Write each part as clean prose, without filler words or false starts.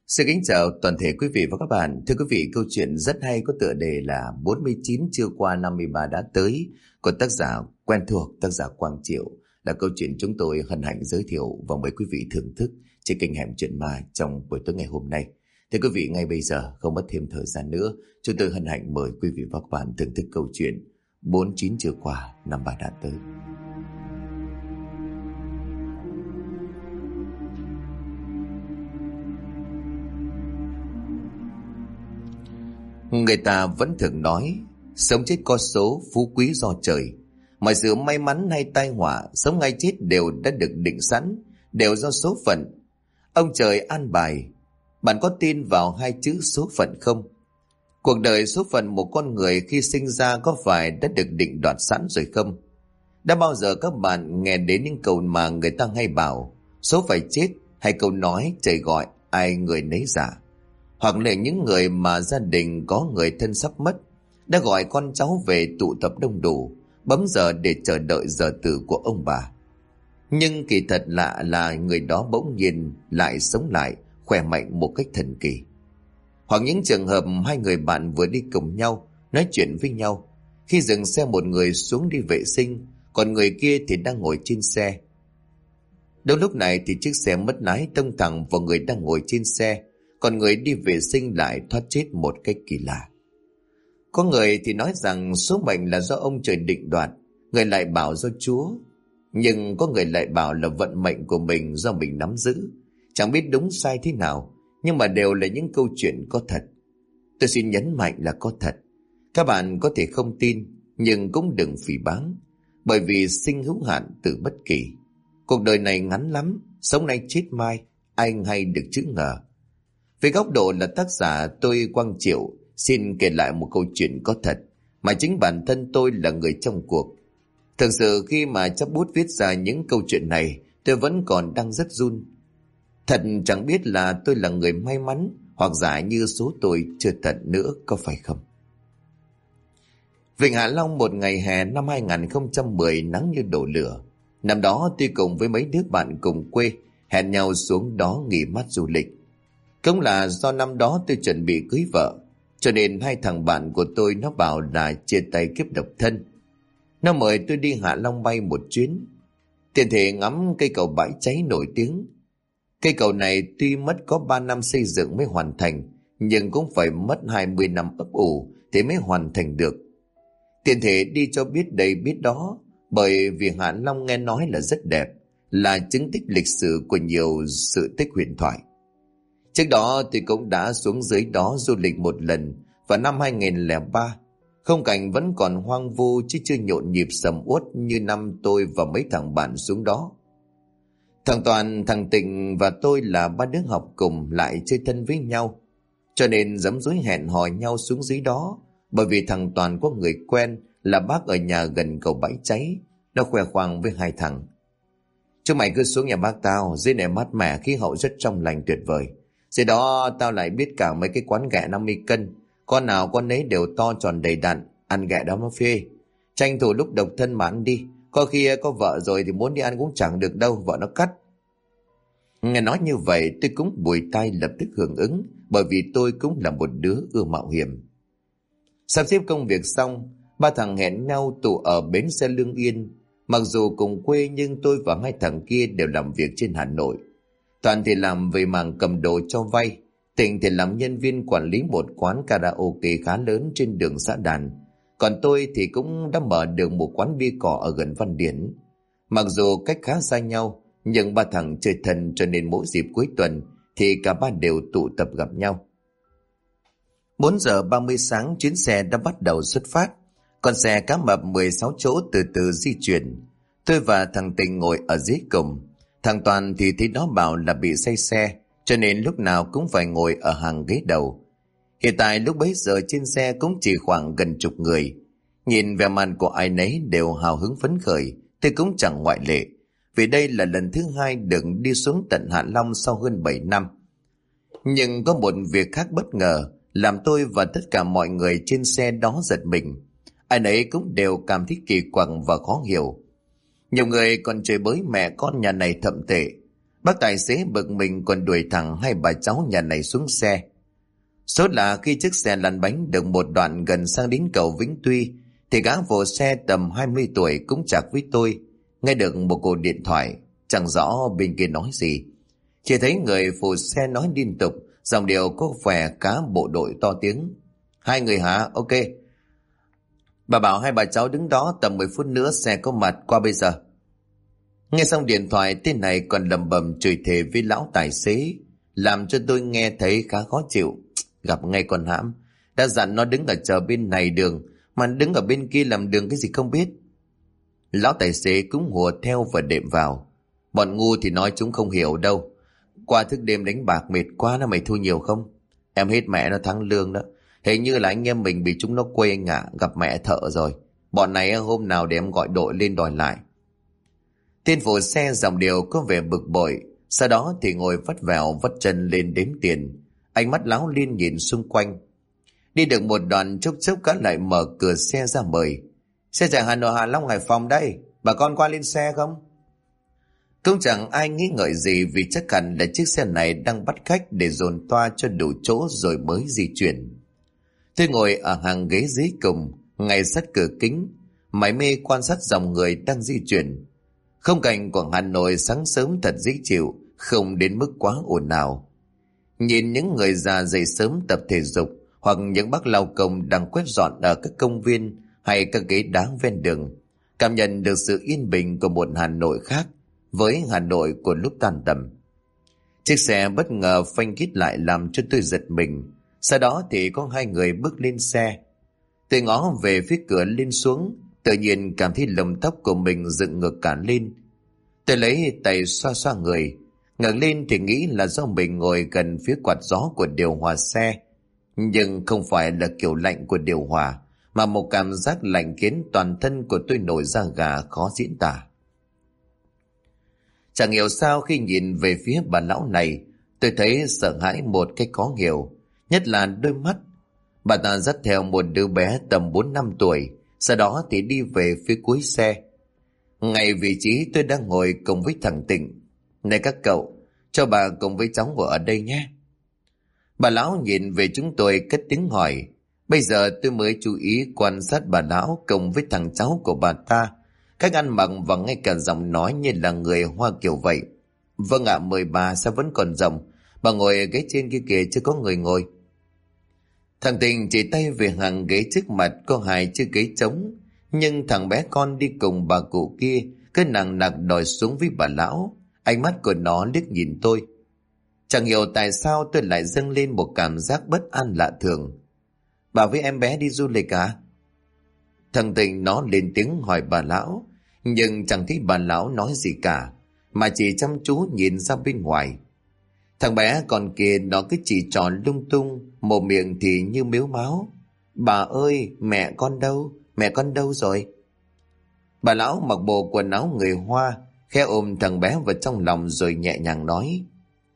Xin kính chào toàn thể quý vị và các bạn. Thưa quý vị, câu chuyện rất hay có tựa đề là 49 chưa qua 53 đã tới của tác giả quen thuộc, tác giả Quang Triệu, là câu chuyện chúng tôi hân hạnh giới thiệu và mời quý vị thưởng thức trên kênh Hẻm Chuyện Ma trong buổi tối ngày hôm nay. Thưa quý vị, ngay bây giờ không mất thêm thời gian nữa, chúng tôi hân hạnh mời quý vị và các bạn thưởng thức câu chuyện 49 chưa qua 53 đã tới. Người ta vẫn thường nói sống chết có số, phú quý do trời. Mọi sự may mắn hay tai họa, sống hay chết đều đã được định sẵn, đều do số phận. Ông trời an bài. Bạn có tin vào hai chữ số phận không? Cuộc đời số phận một con người khi sinh ra có phải đã được định đoạt sẵn rồi không? Đã bao giờ các bạn nghe đến những câu mà người ta hay bảo số phải chết, hay câu nói trời gọi ai người nấy dạ? Hoặc là những người mà gia đình có người thân sắp mất đã gọi con cháu về tụ tập đông đủ, bấm giờ để chờ đợi giờ tử của ông bà. Nhưng kỳ thật lạ là người đó bỗng nhiên lại sống lại, khỏe mạnh một cách thần kỳ. Hoặc những trường hợp hai người bạn vừa đi cùng nhau, nói chuyện với nhau, khi dừng xe một người xuống đi vệ sinh, còn người kia thì đang ngồi trên xe. Đâu lúc này thì chiếc xe mất lái tông thẳng vào người đang ngồi trên xe, còn người đi vệ sinh lại thoát chết một cách kỳ lạ. Có người thì nói rằng số mệnh là do ông trời định đoạt, người lại bảo do Chúa. Nhưng có người lại bảo là vận mệnh của mình do mình nắm giữ. Chẳng biết đúng sai thế nào, nhưng mà đều là những câu chuyện có thật. Tôi xin nhấn mạnh là có thật. Các bạn có thể không tin, nhưng cũng đừng phỉ báng, bởi vì sinh hữu hạn từ bất kỳ. Cuộc đời này ngắn lắm, sống nay chết mai, ai hay được chữ ngờ. Về góc độ là tác giả, tôi Quang Triệu xin kể lại một câu chuyện có thật mà chính bản thân tôi là người trong cuộc. Thực sự khi mà chấp bút viết ra những câu chuyện này, tôi vẫn còn đang rất run. Thật chẳng biết là tôi là người may mắn, hoặc giả như số tôi chưa thật nữa, có phải không? Vịnh Hạ Long một ngày hè năm 2010 nắng như đổ lửa. Năm đó tôi cùng với mấy đứa bạn cùng quê hẹn nhau xuống đó nghỉ mát du lịch. Cũng là do năm đó tôi chuẩn bị cưới vợ, cho nên hai thằng bạn của tôi nó bảo là chia tay kiếp độc thân. Nó mời tôi đi Hạ Long bay một chuyến, tiện thể ngắm cây cầu Bãi Cháy nổi tiếng. Cây cầu này tuy mất có 3 năm xây dựng mới hoàn thành, nhưng cũng phải mất 20 năm ấp ủ thì mới hoàn thành được. Tiện thể đi cho biết đây biết đó, bởi vì Hạ Long nghe nói là rất đẹp, là chứng tích lịch sử của nhiều sự tích huyền thoại. Trước đó tôi cũng đã xuống dưới đó du lịch một lần vào năm 2003. Không cảnh vẫn còn hoang vu chứ chưa nhộn nhịp sầm uất như năm tôi và mấy thằng bạn xuống đó. Thằng Toàn, thằng Tịnh và tôi là ba đứa học cùng lại chơi thân với nhau, cho nên giấm dúi hẹn hò nhau xuống dưới đó. Bởi vì thằng Toàn có người quen là bác ở nhà gần cầu Bãi Cháy, nó khoe khoang với hai thằng: chúng mày cứ xuống nhà bác tao, dưới này mát mẻ, khí hậu rất trong lành tuyệt vời. Dưới đó tao lại biết cả mấy cái quán ghẹ 50 cân, con nào con nấy đều to tròn đầy đặn, ăn ghẹ đó nó phê. Tranh thủ lúc độc thân mà ăn đi, có khi có vợ rồi thì muốn đi ăn cũng chẳng được đâu, vợ nó cắt. Nghe nói như vậy tôi cũng bùi tai lập tức hưởng ứng, bởi vì tôi cũng là một đứa ưa mạo hiểm. Sắp xếp công việc xong, ba thằng hẹn nhau tụ ở bến xe Lương Yên. Mặc dù cùng quê nhưng tôi và hai thằng kia đều làm việc trên Hà Nội. Toàn thì làm về mảng cầm đồ cho vay, Tịnh thì làm nhân viên quản lý một quán karaoke khá lớn trên đường Xã Đàn. Còn tôi thì cũng đã mở được một quán bia cỏ ở gần Văn Điển. Mặc dù cách khá xa nhau, nhưng ba thằng chơi thân, cho nên mỗi dịp cuối tuần thì cả ba đều tụ tập gặp nhau. 4 giờ 30 sáng chuyến xe đã bắt đầu xuất phát. Con xe cá mập 16 chỗ từ từ di chuyển. Tôi và thằng Tịnh ngồi ở dưới cùng. Thằng Toàn thì thấy nó bảo là bị say xe, cho nên lúc nào cũng phải ngồi ở hàng ghế đầu. Hiện tại lúc bấy giờ trên xe cũng chỉ khoảng gần chục người. Nhìn vẻ mặt của ai nấy đều hào hứng phấn khởi, tôi cũng chẳng ngoại lệ, vì đây là lần thứ hai được đi xuống tận Hạ Long sau hơn 7 năm. Nhưng có một việc khác bất ngờ làm tôi và tất cả mọi người trên xe đó giật mình. Ai nấy cũng đều cảm thấy kỳ quặc và khó hiểu. Nhiều người còn chửi bới mẹ con nhà này thậm tệ. Bác tài xế bực mình còn đuổi thẳng hai bà cháu nhà này xuống xe. Sốt là khi chiếc xe lăn bánh được một đoạn gần sang đến cầu Vĩnh Tuy thì gã phụ xe tầm 20 tuổi cũng chạc với tôi, nghe được một cuộc điện thoại, chẳng rõ bên kia nói gì. Chỉ thấy người phụ xe nói liên tục, giọng điệu có vẻ cá bộ đội to tiếng. Hai người hả? Ok. Bà bảo hai bà cháu đứng đó, tầm 10 phút nữa xe có mặt qua bây giờ. Nghe xong điện thoại, tên này còn lẩm bẩm chửi thề với lão tài xế, làm cho tôi nghe thấy khá khó chịu. Gặp ngay con hãm, đã dặn nó đứng ở chờ bên này đường, mà đứng ở bên kia làm đường cái gì không biết. Lão tài xế cũng hùa theo và đệm vào. Bọn ngu thì nói chúng không hiểu đâu. Qua thức đêm đánh bạc mệt quá, nó mày thu nhiều không? Em hết mẹ nó tháng lương đó. Hình như là anh em mình bị chúng nó quê anh ạ, gặp mẹ thợ rồi. Bọn này hôm nào để em gọi đội lên đòi lại. Tên phụ xe giọng điệu có vẻ bực bội, sau đó thì ngồi vắt vẻo vắt chân lên đếm tiền. Ánh mắt láo liên nhìn xung quanh. Đi được một đoạn chốc chốc gã lại mở cửa xe ra mời. Xe chạy Hà Nội Hạ Long Hải Phòng đây, bà con qua lên xe không? Cũng chẳng ai nghĩ ngợi gì vì chắc hẳn là chiếc xe này đang bắt khách để dồn toa cho đủ chỗ rồi mới di chuyển. Tôi ngồi ở hàng ghế dưới cùng, ngay sát cửa kính, mải mê quan sát dòng người đang di chuyển. Khung cảnh của Hà Nội sáng sớm thật dễ chịu, không đến mức quá ồn ào. Nhìn những người già dậy sớm tập thể dục, hoặc những bác lao công đang quét dọn ở các công viên hay các ghế đá ven đường, cảm nhận được sự yên bình của một Hà Nội khác với Hà Nội của lúc tan tầm. Chiếc xe bất ngờ phanh kít lại làm cho tôi giật mình. Sau đó thì có hai người bước lên xe. Tôi ngó về phía cửa lên xuống, tự nhiên cảm thấy lông tóc của mình dựng ngược cả lên. Tôi lấy tay xoa xoa người, ngẩng lên thì nghĩ là do mình ngồi gần phía quạt gió của điều hòa xe. Nhưng không phải là kiểu lạnh của điều hòa, mà một cảm giác lạnh khiến toàn thân của tôi nổi da gà khó diễn tả. Chẳng hiểu sao khi nhìn về phía bà lão này, tôi thấy sợ hãi một cách khó hiểu, nhất là đôi mắt. Bà ta dắt theo một đứa bé tầm 4-5 tuổi, sau đó thì đi về phía cuối xe. Ngay vị trí tôi đang ngồi cùng với thằng Tịnh. Này các cậu, cho bà cùng với cháu ngồi ở đây nhé. Bà lão nhìn về chúng tôi cất tiếng hỏi. Bây giờ tôi mới chú ý quan sát bà lão cùng với thằng cháu của bà ta. Cách ăn mặc và ngay cả giọng nói như là người Hoa kiểu vậy. Vâng ạ, mời bà, sao vẫn còn rộng. Bà ngồi ở ghế trên kia kìa, chứ có người ngồi. Thằng Tình chỉ tay về hàng ghế trước mặt có hai chiếc ghế trống. Nhưng thằng bé con đi cùng bà cụ kia cứ nằng nặc đòi xuống với bà lão. Ánh mắt của nó liếc nhìn tôi. Chẳng hiểu tại sao tôi lại dâng lên một cảm giác bất an lạ thường. Bà với em bé đi du lịch à? Thằng Tình nó lên tiếng hỏi bà lão, nhưng chẳng thấy bà lão nói gì cả, mà chỉ chăm chú nhìn ra bên ngoài. Thằng bé còn kia nó cứ chỉ trò lung tung, mồm miệng thì như mếu máo. Bà ơi, mẹ con đâu rồi? Bà lão mặc bộ quần áo người Hoa, khẽ ôm thằng bé vào trong lòng rồi nhẹ nhàng nói.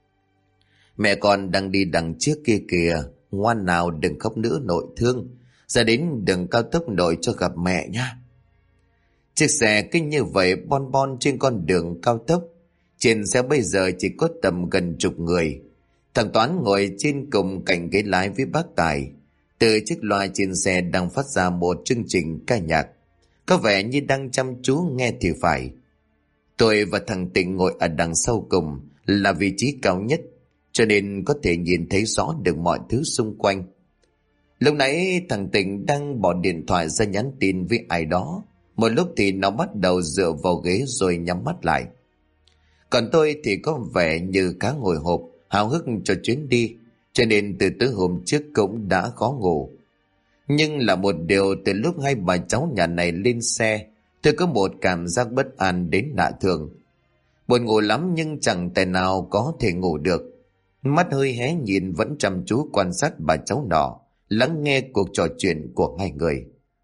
Mẹ con đang đi đằng trước kia kìa, ngoan nào đừng khóc nữa nội thương, ra đến đường cao tốc nội cho gặp mẹ nha. Chiếc xe cứ như vậy bon bon trên con đường cao tốc. Trên xe bây giờ chỉ có tầm gần chục người. Thằng Toán ngồi trên cùng cạnh ghế lái với bác Tài. Từ chiếc loa trên xe đang phát ra một chương trình ca nhạc, có vẻ như đang chăm chú nghe thì phải. Tôi và thằng Tịnh ngồi ở đằng sau cùng, là vị trí cao nhất, cho nên có thể nhìn thấy rõ được mọi thứ xung quanh. Lúc nãy thằng Tịnh đang bỏ điện thoại ra nhắn tin với ai đó. Một lúc thì nó bắt đầu dựa vào ghế rồi nhắm mắt lại. Còn tôi thì có vẻ như cá hồi hộp, háo hức cho chuyến đi, cho nên từ tối hôm trước cũng đã khó ngủ. Nhưng là một điều, từ lúc hai bà cháu nhà này lên xe, tôi có một cảm giác bất an đến lạ thường. Buồn ngủ lắm nhưng chẳng thể nào có thể ngủ được. Mắt hơi hé nhìn vẫn chăm chú quan sát bà cháu nọ, lắng nghe cuộc trò chuyện của hai người.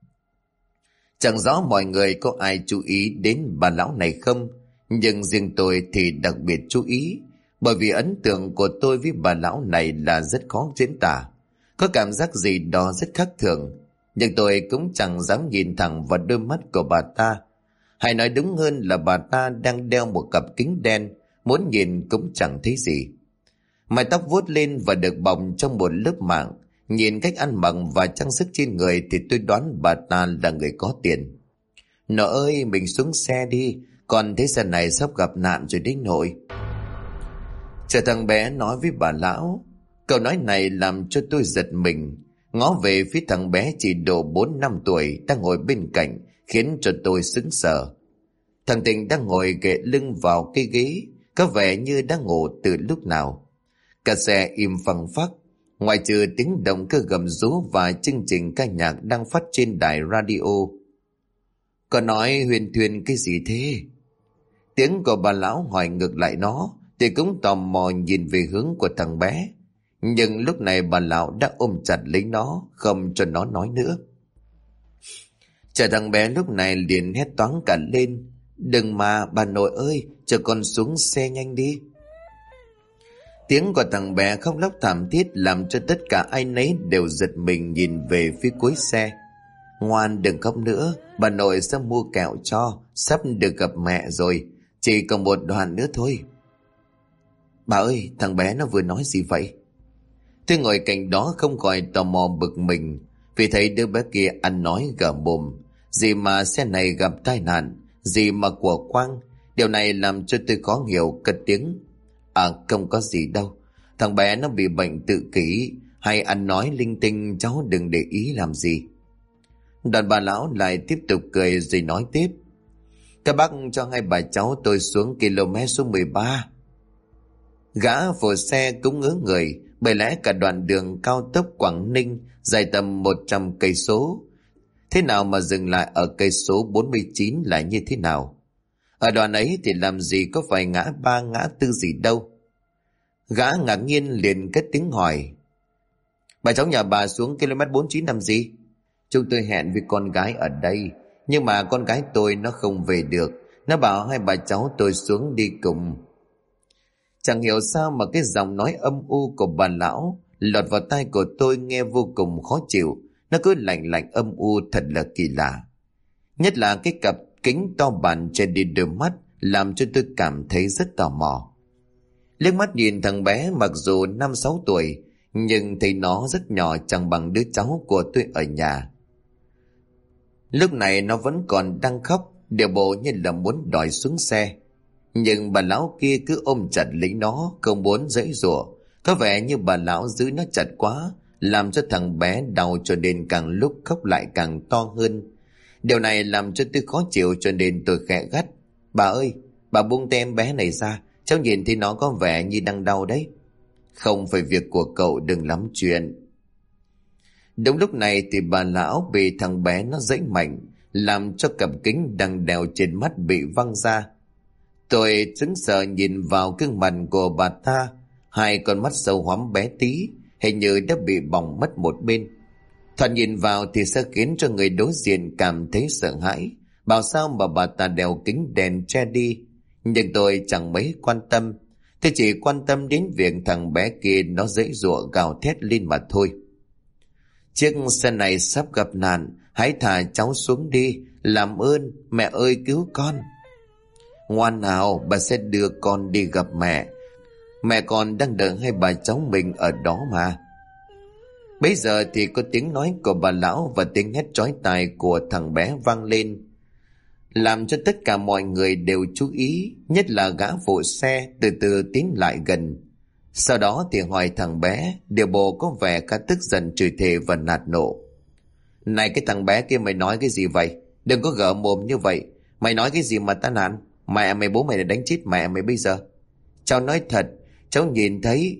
Chẳng rõ mọi người có ai chú ý đến bà lão này không, nhưng riêng tôi thì đặc biệt chú ý, bởi vì ấn tượng của tôi với bà lão này là rất khó diễn tả. Có cảm giác gì đó rất khác thường, nhưng tôi cũng chẳng dám nhìn thẳng vào đôi mắt của bà ta. Hay nói đúng hơn là bà ta đang đeo một cặp kính đen muốn nhìn cũng chẳng thấy gì. Mái tóc vuốt lên và được bọc trong một lớp mảng. Nhìn cách ăn mặc và trang sức trên người thì tôi đoán bà ta là người có tiền. Nội ơi, mình xuống xe đi, con thấy xe này sắp gặp nạn rồi đấy nội. Chờ thằng bé nói với bà lão. Câu nói này làm cho tôi giật mình. Ngó về phía thằng bé chỉ độ 4-5 tuổi đang ngồi bên cạnh, khiến cho tôi sững sờ. Thằng Tình đang ngồi ghệ lưng vào cái ghế, có vẻ như đang ngủ từ lúc nào. Cả xe im phăng phắc, ngoại trừ tiếng động cơ gầm rú và chương trình ca nhạc đang phát trên đài radio. Có nói huyền thuyền cái gì thế? Tiếng của bà lão hỏi ngược lại nó, thì cũng tò mò nhìn về hướng của thằng bé. Nhưng lúc này bà lão đã ôm chặt lấy nó, không cho nó nói nữa. Chờ thằng bé lúc này liền hét toáng cả lên. Đừng mà bà nội ơi, cho con xuống xe nhanh đi. Tiếng của thằng bé khóc lóc thảm thiết làm cho tất cả ai nấy đều giật mình nhìn về phía cuối xe. Ngoan đừng khóc nữa, bà nội sẽ mua kẹo cho, sắp được gặp mẹ rồi, chỉ còn một đoạn nữa thôi. Bà ơi, thằng bé nó vừa nói gì vậy? Tôi ngồi cạnh đó không khỏi tò mò bực mình, vì thấy đứa bé kia ăn nói gở mồm. Gì mà xe này gặp tai nạn, gì mà của quang. Điều này làm cho tôi khó hiểu, cất tiếng. Không có gì đâu, thằng bé nó bị bệnh tự kỷ, hay ăn nói linh tinh, cháu đừng để ý làm gì. Đoàn bà lão lại tiếp tục cười rồi nói tiếp. Các bác cho hai bà cháu tôi xuống km số 13. Gã phụ xe cũng ngớ người, bởi lẽ cả đoạn đường cao tốc Quảng Ninh dài tầm 100 cây số. Thế nào mà dừng lại ở cây số 49 là như thế nào? Ở đoạn ấy thì làm gì có phải ngã ba ngã tư gì đâu. Gã ngạc nhiên liền cất tiếng hỏi. Bà cháu nhà bà xuống km 49 làm gì? Chúng tôi hẹn với con gái ở đây, nhưng mà con gái tôi nó không về được. Nó bảo hai bà cháu tôi xuống đi cùng. Chẳng hiểu sao mà cái giọng nói âm u của bà lão lọt vào tai của tôi nghe vô cùng khó chịu. Nó cứ lạnh lạnh âm u thật là kỳ lạ. Nhất là cái cặp kính to bản che đi đôi mắt làm cho tôi cảm thấy rất tò mò. Liếc mắt nhìn thằng bé mặc dù 5-6 tuổi, nhưng thấy nó rất nhỏ, chẳng bằng đứa cháu của tôi ở nhà. Lúc này nó vẫn còn đang khóc, điệu bộ như là muốn đòi xuống xe. Nhưng bà lão kia cứ ôm chặt lấy nó, không muốn giãy giụa. Có vẻ như bà lão giữ nó chặt quá, làm cho thằng bé đau, cho nên càng lúc khóc lại càng to hơn. Điều này làm cho tôi khó chịu, cho nên tôi khẽ gắt. Bà ơi, bà buông tay em bé này ra, cháu nhìn thấy nó có vẻ như đang đau đấy. Không phải việc của cậu, đừng lắm chuyện. Đúng lúc này thì bà lão bị thằng bé nó giãy mạnh, làm cho cặp kính đang đeo trên mắt bị văng ra. Tôi sững sờ nhìn vào gương mặt của bà ta, hai con mắt sâu hoắm bé tí, hình như đã bị bỏng mất một bên. Thoạt nhìn vào thì sẽ khiến cho người đối diện cảm thấy sợ hãi. Bảo sao mà bà ta đeo kính đèn che đi. Nhưng tôi chẳng mấy quan tâm. Tôi chỉ quan tâm đến việc thằng bé kia nó giãy giụa gào thét lên mà thôi. Chiếc xe này sắp gặp nạn, hãy thả cháu xuống đi, làm ơn, mẹ ơi cứu con. Ngoan nào, bà sẽ đưa con đi gặp mẹ. Mẹ con đang đợi hai bà cháu mình ở đó mà. Bây giờ thì có tiếng nói của bà lão và tiếng hét chói tai của thằng bé vang lên, làm cho tất cả mọi người đều chú ý, nhất là gã phụ xe từ từ tiến lại gần. Sau đó thì hỏi thằng bé, điều bộ có vẻ khá tức giận, chửi thề và nạt nộ. Này cái thằng bé kia, mày nói cái gì vậy? Đừng có gở mồm như vậy. Mày nói cái gì mà ta nạn? Mẹ mày bố mày đã đánh chết mẹ mày bây giờ. Cháu nói thật, cháu nhìn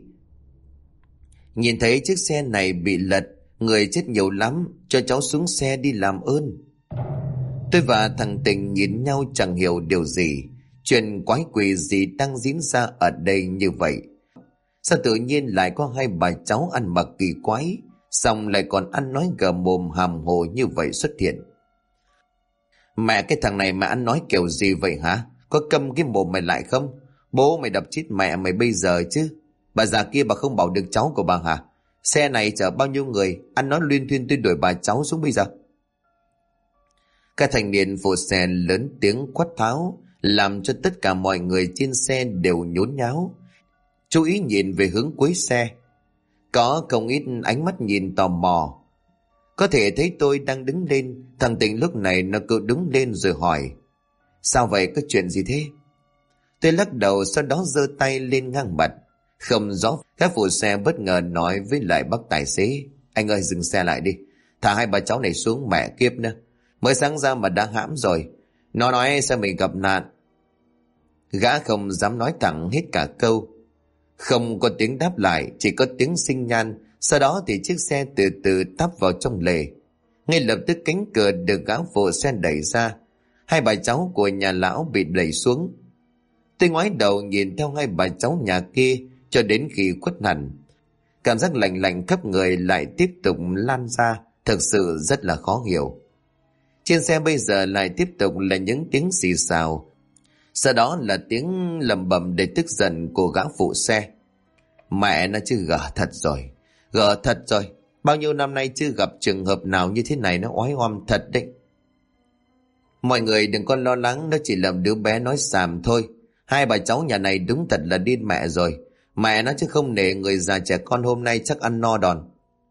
thấy chiếc xe này bị lật, người chết nhiều lắm, cho cháu xuống xe đi làm ơn. Tôi và thằng Tình nhìn nhau chẳng hiểu điều gì. Chuyện quái quỷ gì đang diễn ra ở đây như vậy? Sao tự nhiên lại có hai bà cháu ăn mặc kỳ quái, xong lại còn ăn nói gờ mồm hàm hồ như vậy xuất hiện? Mẹ, cái thằng này mà ăn nói kiểu gì vậy hả? Có câm cái mồm mày lại không? Bố mày đập chết mẹ mày bây giờ chứ. Bà già kia bà không bảo được cháu của bà hả? Xe này chở bao nhiêu người, ăn nói luyên thuyên, tôi đuổi bà cháu xuống bây giờ. Các thanh niên phụ xe lớn tiếng quát tháo, làm cho tất cả mọi người trên xe đều nhốn nháo, chú ý nhìn về hướng cuối xe. Có không ít ánh mắt nhìn tò mò. Có thể thấy tôi đang đứng lên, thằng Tịnh lúc này nó cứ đứng lên rồi hỏi: sao vậy, có chuyện gì thế? Tôi lắc đầu, sau đó giơ tay lên ngang mặt. Không rõ, các phụ xe bất ngờ nói với lại bác tài xế: anh ơi, dừng xe lại đi, thả hai bà cháu này xuống, mẹ kiếp nữa, mới sáng ra mà đã hãm rồi. Nó nói sao mình gặp nạn. Gã không dám nói thẳng hết cả câu. Không có tiếng đáp lại, chỉ có tiếng xinh nhan. Sau đó thì chiếc xe từ từ tắp vào trong lề. Ngay lập tức cánh cửa được gã phụ xe đẩy ra. Hai bà cháu của nhà lão bị đẩy xuống. Tôi ngoái đầu nhìn theo hai bà cháu nhà kia cho đến khi khuất hẳn. Cảm giác lạnh lạnh khắp người lại tiếp tục lan ra, thực sự rất là khó hiểu. Trên xe bây giờ lại tiếp tục là những tiếng xì xào, sau đó là tiếng lầm bầm đầy tức giận của gã phụ xe. Mẹ nó chứ, gở thật rồi, gở thật rồi. Bao nhiêu năm nay chưa gặp trường hợp nào như thế này, nó oái oăm thật đấy. Mọi người đừng có lo lắng, nó chỉ là đứa bé nói xàm thôi. Hai bà cháu nhà này đúng thật là điên mẹ rồi. Mẹ nó chứ không nể người già trẻ con hôm nay chắc ăn no đòn.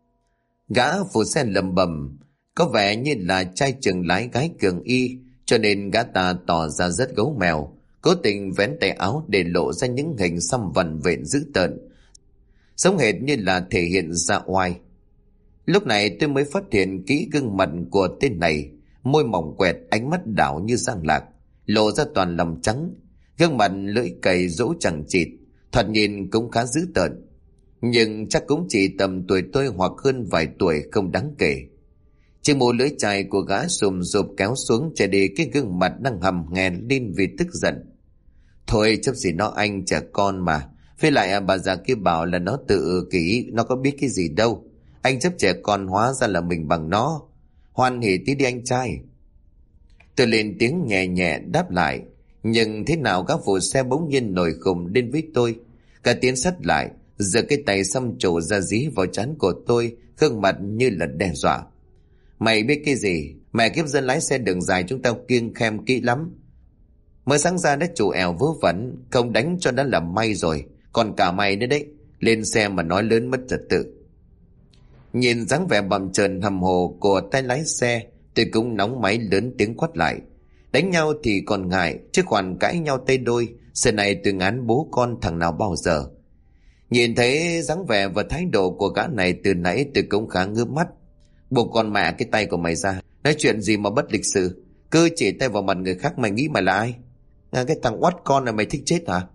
Gã phụ xe lầm bầm, có vẻ như là trai trường lái gái cường y, cho nên gã ta tỏ ra rất gấu mèo, cố tình vén tay áo để lộ ra những hình xăm vằn vện dữ tợn, giống hệt như là thể hiện dạ oai. Lúc này tôi mới phát hiện kỹ gương mặt của tên này, môi mỏng quẹt, ánh mắt đảo như giang lạc, lộ ra toàn lòng trắng, gương mặt lưỡi cày rỗ chẳng chịt, thoạt nhìn cũng khá dữ tợn, nhưng chắc cũng chỉ tầm tuổi tôi hoặc hơn vài tuổi, không đáng kể. Chiếc mũ lưỡi chai của gã sùm rụp kéo xuống che đi cái gương mặt đang hầm hèn lên vì tức giận. Thôi chấp gì nó, anh trẻ con mà. Với lại bà già kia bảo là nó tự kỷ, nó có biết cái gì đâu. Anh chấp trẻ con hóa ra là mình bằng nó. Hoan hỉ tí đi anh trai. Tôi lên tiếng nhẹ nhẹ đáp lại, nhưng thế nào các phụ xe bỗng nhiên nổi khùng đến với tôi. Cả tiến sát lại, giơ cái tay xăm trổ ra dí vào trán của tôi, gương mặt như là đe dọa. Mày biết cái gì? Mẹ kiếp dân lái xe đường dài chúng tao kiêng khem kỹ lắm. Mới sáng ra đã chủ ẻo vớ vẩn, không đánh cho đã là may rồi. Còn cả mày nữa đấy, lên xe mà nói lớn mất trật tự. Nhìn dáng vẻ bầm trợn hầm hồ của tay lái xe, tôi cũng nóng máy lớn tiếng quát lại. Đánh nhau thì còn ngại, chứ còn cãi nhau tay đôi, giờ này tôi ngán bố con thằng nào bao giờ. Nhìn thấy dáng vẻ và thái độ của gã này từ nãy tôi cũng khá ngước mắt. Buộc con mẹ cái tay của mày ra, nói chuyện gì mà bất lịch sự, cứ chỉ tay vào mặt người khác, mày nghĩ mày là ai? Cái thằng oắt con này mày thích chết hả?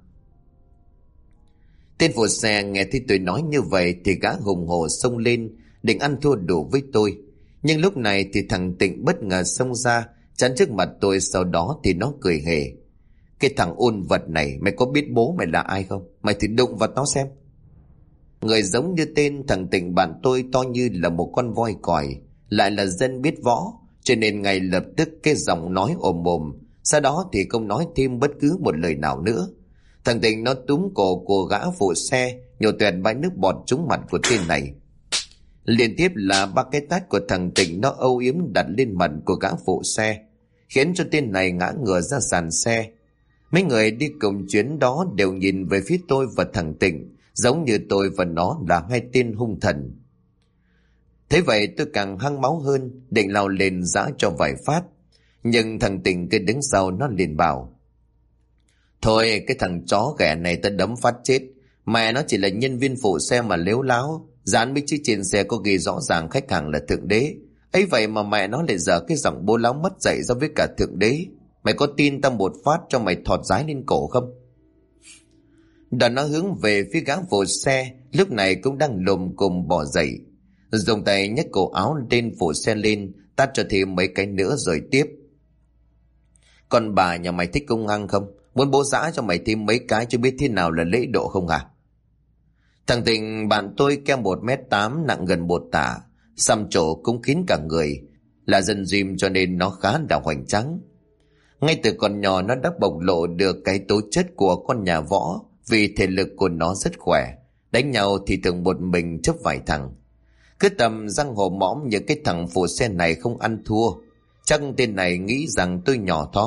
Tên phụ xe nghe thấy tôi nói như vậy thì gã hùng hổ xông lên định ăn thua đủ với tôi. Nhưng lúc này thì thằng Tịnh bất ngờ xông ra chắn trước mặt tôi, sau đó thì nó cười hề. Cái thằng ôn vật này, mày có biết bố mày là ai không? Mày thì đụng vào nó xem. Người giống như tên thằng Tịnh bạn tôi to như là một con voi còi, lại là dân biết võ, cho nên ngay lập tức cái giọng nói ồm ồm, sau đó thì không nói thêm bất cứ một lời nào nữa. Thằng Tịnh nó túm cổ của gã phụ xe, nhổ toẹt bãi nước bọt trúng mặt của tên này. Liên tiếp là ba cái tát của thằng Tịnh nó âu yếm đặt lên mặt của gã phụ xe, khiến cho tên này ngã ngửa ra sàn xe. Mấy người đi cùng chuyến đó đều nhìn về phía tôi và thằng Tịnh, giống như tôi và nó là hai tên hung thần. Thế vậy tôi càng hăng máu hơn, định lao lên giã cho vài phát. Nhưng thằng Tịnh cứ đứng sau nó liền bảo: thôi cái thằng chó ghẻ này ta đấm phát chết. Mẹ nó chỉ là nhân viên phụ xe mà lếu láo, dán mấy chữ trên xe có ghi rõ ràng khách hàng là thượng đế. Ấy vậy mà mẹ nó lại dở cái giọng bố láo mất dạy ra với cả thượng đế. Mày có tin tao một phát cho mày thọt dái lên cổ không? Đoạn nó hướng về phía gã phụ xe, lúc này cũng đang lồm cồm bỏ dậy, dùng tay nhấc cổ áo trên phụ xe lên, tát cho thêm mấy cái nữa rồi tiếp: con bà nhà mày thích công hăng không? Muốn bố giã cho mày thêm mấy cái chứ biết thế nào là lễ độ không hả? Thằng Tình bạn tôi keo 1m8, nặng gần 1 tạ, xăm trổ cũng kín cả người, là dân gym cho nên nó khá là hoành tráng. Ngay từ còn nhỏ nó đã bộc lộ được cái tố chất của con nhà võ, vì thể lực của nó rất khỏe, đánh nhau thì thường một mình chấp vài thằng. Cứ tầm răng hổ mõm như cái thằng phụ xe này không ăn thua. Chắc tên này nghĩ rằng tôi nhỏ thó,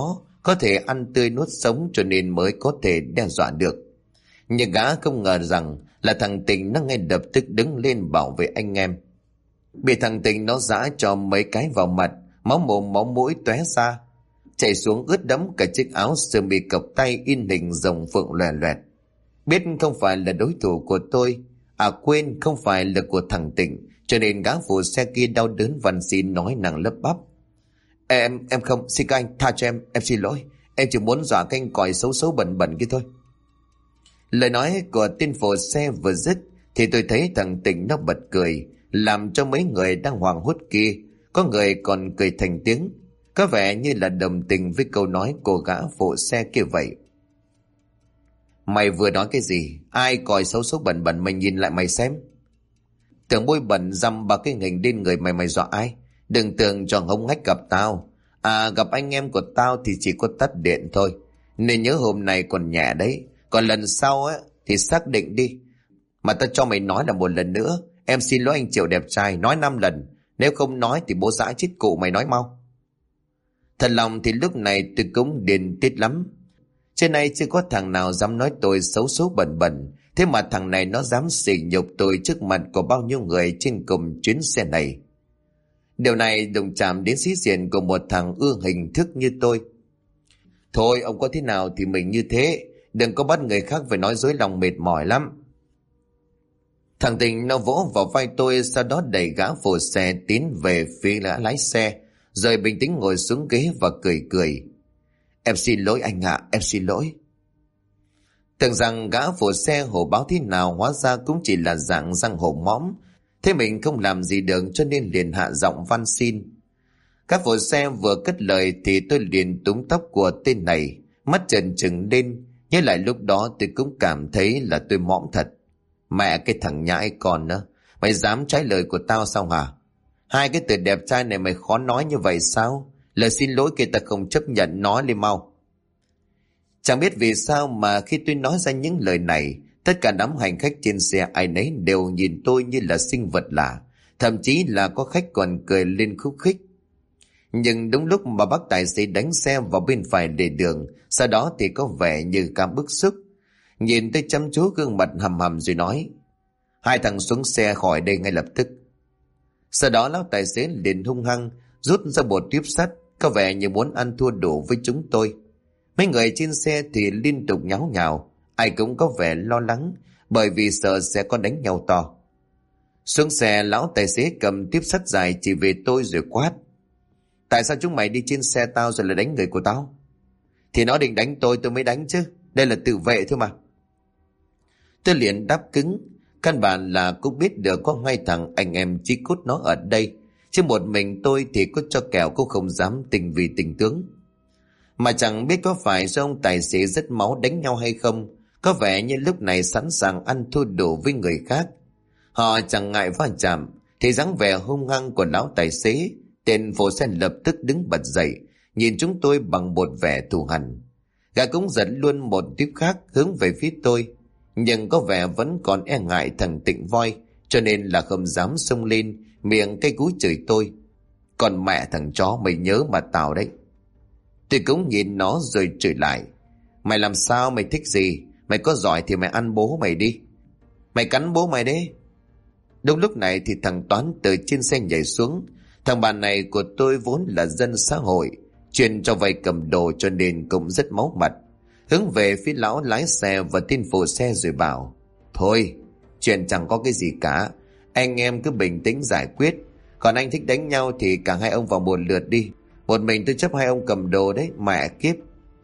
có thể ăn tươi nuốt sống cho nên mới có thể đe dọa được. Nhưng gã không ngờ rằng là thằng Tình nó ngay lập tức đứng lên bảo vệ anh em. Bị thằng Tình nó giã cho mấy cái vào mặt, máu mồm máu mũi tóe ra, chảy xuống ướt đẫm cả chiếc áo sơ mi cộc tay in hình rồng phượng loè loẹt. Biết không phải là đối thủ của tôi, quên không phải là của thằng Tình, cho nên gã phụ xe kia đau đớn van xin nói năng lấp bắp. Em không, xin các anh tha cho em xin lỗi, em chỉ muốn dọa cái anh còi xấu xấu bẩn bẩn kia thôi. Lời nói của tên phụ xe vừa dứt thì tôi thấy thằng Tình nó bật cười, làm cho mấy người đang hoảng hốt kia, có người còn cười thành tiếng, có vẻ như là đồng tình với câu nói của gã phụ xe kia vậy. Mày vừa nói cái gì? Ai còi xấu xấu bẩn bẩn, mày nhìn lại mày xem. Tưởng bôi bẩn dăm ba cái hình lên người mày, mày dọa ai? Đừng tưởng cho hống hách gặp tao. Gặp anh em của tao thì chỉ có tắt điện thôi, nên nhớ hôm nay còn nhẹ đấy. Còn lần sau á thì xác định đi. Mà tao cho mày nói là một lần nữa. Em xin lỗi anh Triệu đẹp trai, nói 5 lần. Nếu không nói thì bố dã chết cụ mày, nói mau. Thật lòng thì lúc này tôi cũng điên tiết lắm. Trên này chưa có thằng nào dám nói tôi xấu xấu bẩn bẩn, thế mà thằng này nó dám sỉ nhục tôi trước mặt của bao nhiêu người trên cùng chuyến xe này. Điều này đụng chạm đến sĩ diện của một thằng ưa hình thức như tôi. Thôi ông có thế nào thì mình như thế, đừng có bắt người khác phải nói dối lòng, mệt mỏi lắm. Thằng Tình nó vỗ vào vai tôi, sau đó đẩy gã phụ xe tiến về phía lái xe, rồi bình tĩnh ngồi xuống ghế và cười cười. Em xin lỗi anh ạ, em xin lỗi. Tưởng rằng gã phụ xe hổ báo thế nào, hóa ra cũng chỉ là dạng răng hổ mõm. Thế mình không làm gì được cho nên liền hạ giọng van xin. Các phụ xe vừa cất lời thì tôi liền túm tóc của tên này, mắt trợn trừng lên. Nhớ lại lúc đó tôi cũng cảm thấy là tôi mõm thật. Mẹ cái thằng nhãi con nữa, mày dám trái lời của tao sao hả? Hai cái từ đẹp trai này mày khó nói như vậy sao? Lời xin lỗi kia ta không chấp nhận, nói lên mau. Chẳng biết vì sao mà khi tôi nói ra những lời này, tất cả đám hành khách trên xe ai nấy đều nhìn tôi như là sinh vật lạ, thậm chí là có khách còn cười lên khúc khích. Nhưng đúng lúc mà bác tài xế đánh xe vào bên phải lề đường, sau đó thì có vẻ như cảm bức xúc. Nhìn tôi chăm chú gương mặt hầm hầm rồi nói: hai thằng xuống xe khỏi đây ngay lập tức. Sau đó lão tài xế liền hung hăng rút ra một tuyếp sắt, có vẻ như muốn ăn thua đủ với chúng tôi. Mấy người trên xe thì liên tục nháo nhào, ai cũng có vẻ lo lắng bởi vì sợ sẽ có đánh nhau to. Xuống xe, lão tài xế cầm tuyếp sắt dài chỉ về tôi rồi quát: tại sao chúng mày đi trên xe tao rồi lại đánh người của tao? Thì nó định đánh tôi mới đánh chứ, đây là tự vệ thôi mà. Tôi liền đáp cứng, căn bản là cũng biết được có hai thằng anh em chí cốt nó ở đây, chứ một mình tôi thì có cho kèo cũng không dám tình vì tình tướng. Mà chẳng biết có phải do ông tài xế rất máu đánh nhau hay không, có vẻ như lúc này sẵn sàng ăn thua đủ với người khác. Họ chẳng ngại va chạm, thì dáng vẻ hung hăng của lão tài xế, tên phụ xe lập tức đứng bật dậy, nhìn chúng tôi bằng một vẻ thù hằn. Gã cũng giật luôn một tiếp khác hướng về phía tôi, nhưng có vẻ vẫn còn e ngại thằng Tịnh voi, cho nên là không dám xông lên, miệng cây cúi chửi tôi: còn mẹ thằng chó, mày nhớ mà tao đấy. Tôi cũng nhìn nó rồi chửi lại: mày làm sao, mày thích gì? Mày có giỏi thì mày ăn bố mày đi, mày cắn bố mày đấy. Đúng lúc này thì thằng Toán từ trên xe nhảy xuống. Thằng bạn này của tôi vốn là dân xã hội, chuyên cho vay cầm đồ, cho nên cũng rất máu mặt, hướng về phía lão lái xe và tên phụ xe rồi bảo: thôi, chuyện chẳng có cái gì cả, anh em cứ bình tĩnh giải quyết. Còn anh thích đánh nhau thì cả hai ông vào một lượt đi, một mình tôi chấp hai ông cầm đồ đấy, mẹ kiếp.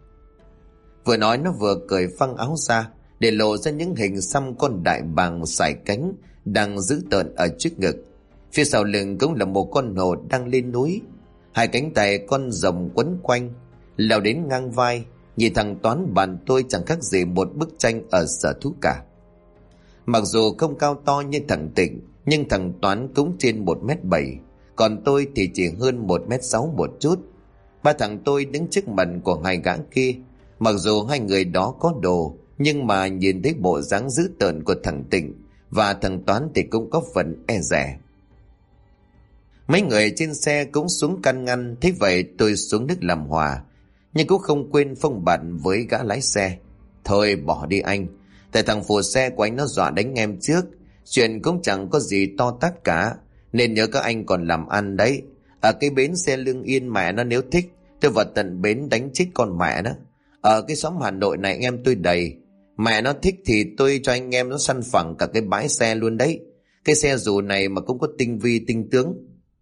Vừa nói nó vừa cởi phăng áo ra, để lộ ra những hình xăm con đại bàng sải cánh đang giữ tợn ở trước ngực. Phía sau lưng cũng là một con hổ đang lên núi, hai cánh tay con rồng quấn quanh, leo đến ngang vai. Nhìn thằng Toán bạn tôi chẳng khác gì một bức tranh ở sở thú cả. Mặc dù không cao to như thằng Tịnh, nhưng thằng Toán cũng trên 1m7, còn tôi thì chỉ hơn 1m6 một chút. Ba thằng tôi đứng trước mặt của hai gã kia. Mặc dù hai người đó có đồ, nhưng mà nhìn thấy bộ dáng dữ tợn của thằng Tịnh và thằng Toán thì cũng có phần e dè. Mấy người trên xe cũng xuống can ngăn, thế vậy tôi xuống nước làm hòa. nhưng cũng không quên phông bạt với gã lái xe. Thôi bỏ đi anh, tại thằng phù xe của anh nó dọa đánh em trước, chuyện cũng chẳng có gì to tát cả, nên nhớ các anh còn làm ăn đấy. Ở cái bến xe Lương Yên mẹ nó nếu thích, tôi vào tận bến đánh chết con mẹ nó. Ở cái xóm Hà Nội này anh em tôi đầy, mẹ nó thích thì tôi cho anh em nó săn phẳng cả cái bãi xe luôn đấy. Cái xe dù này mà cũng có tinh vi tinh tướng.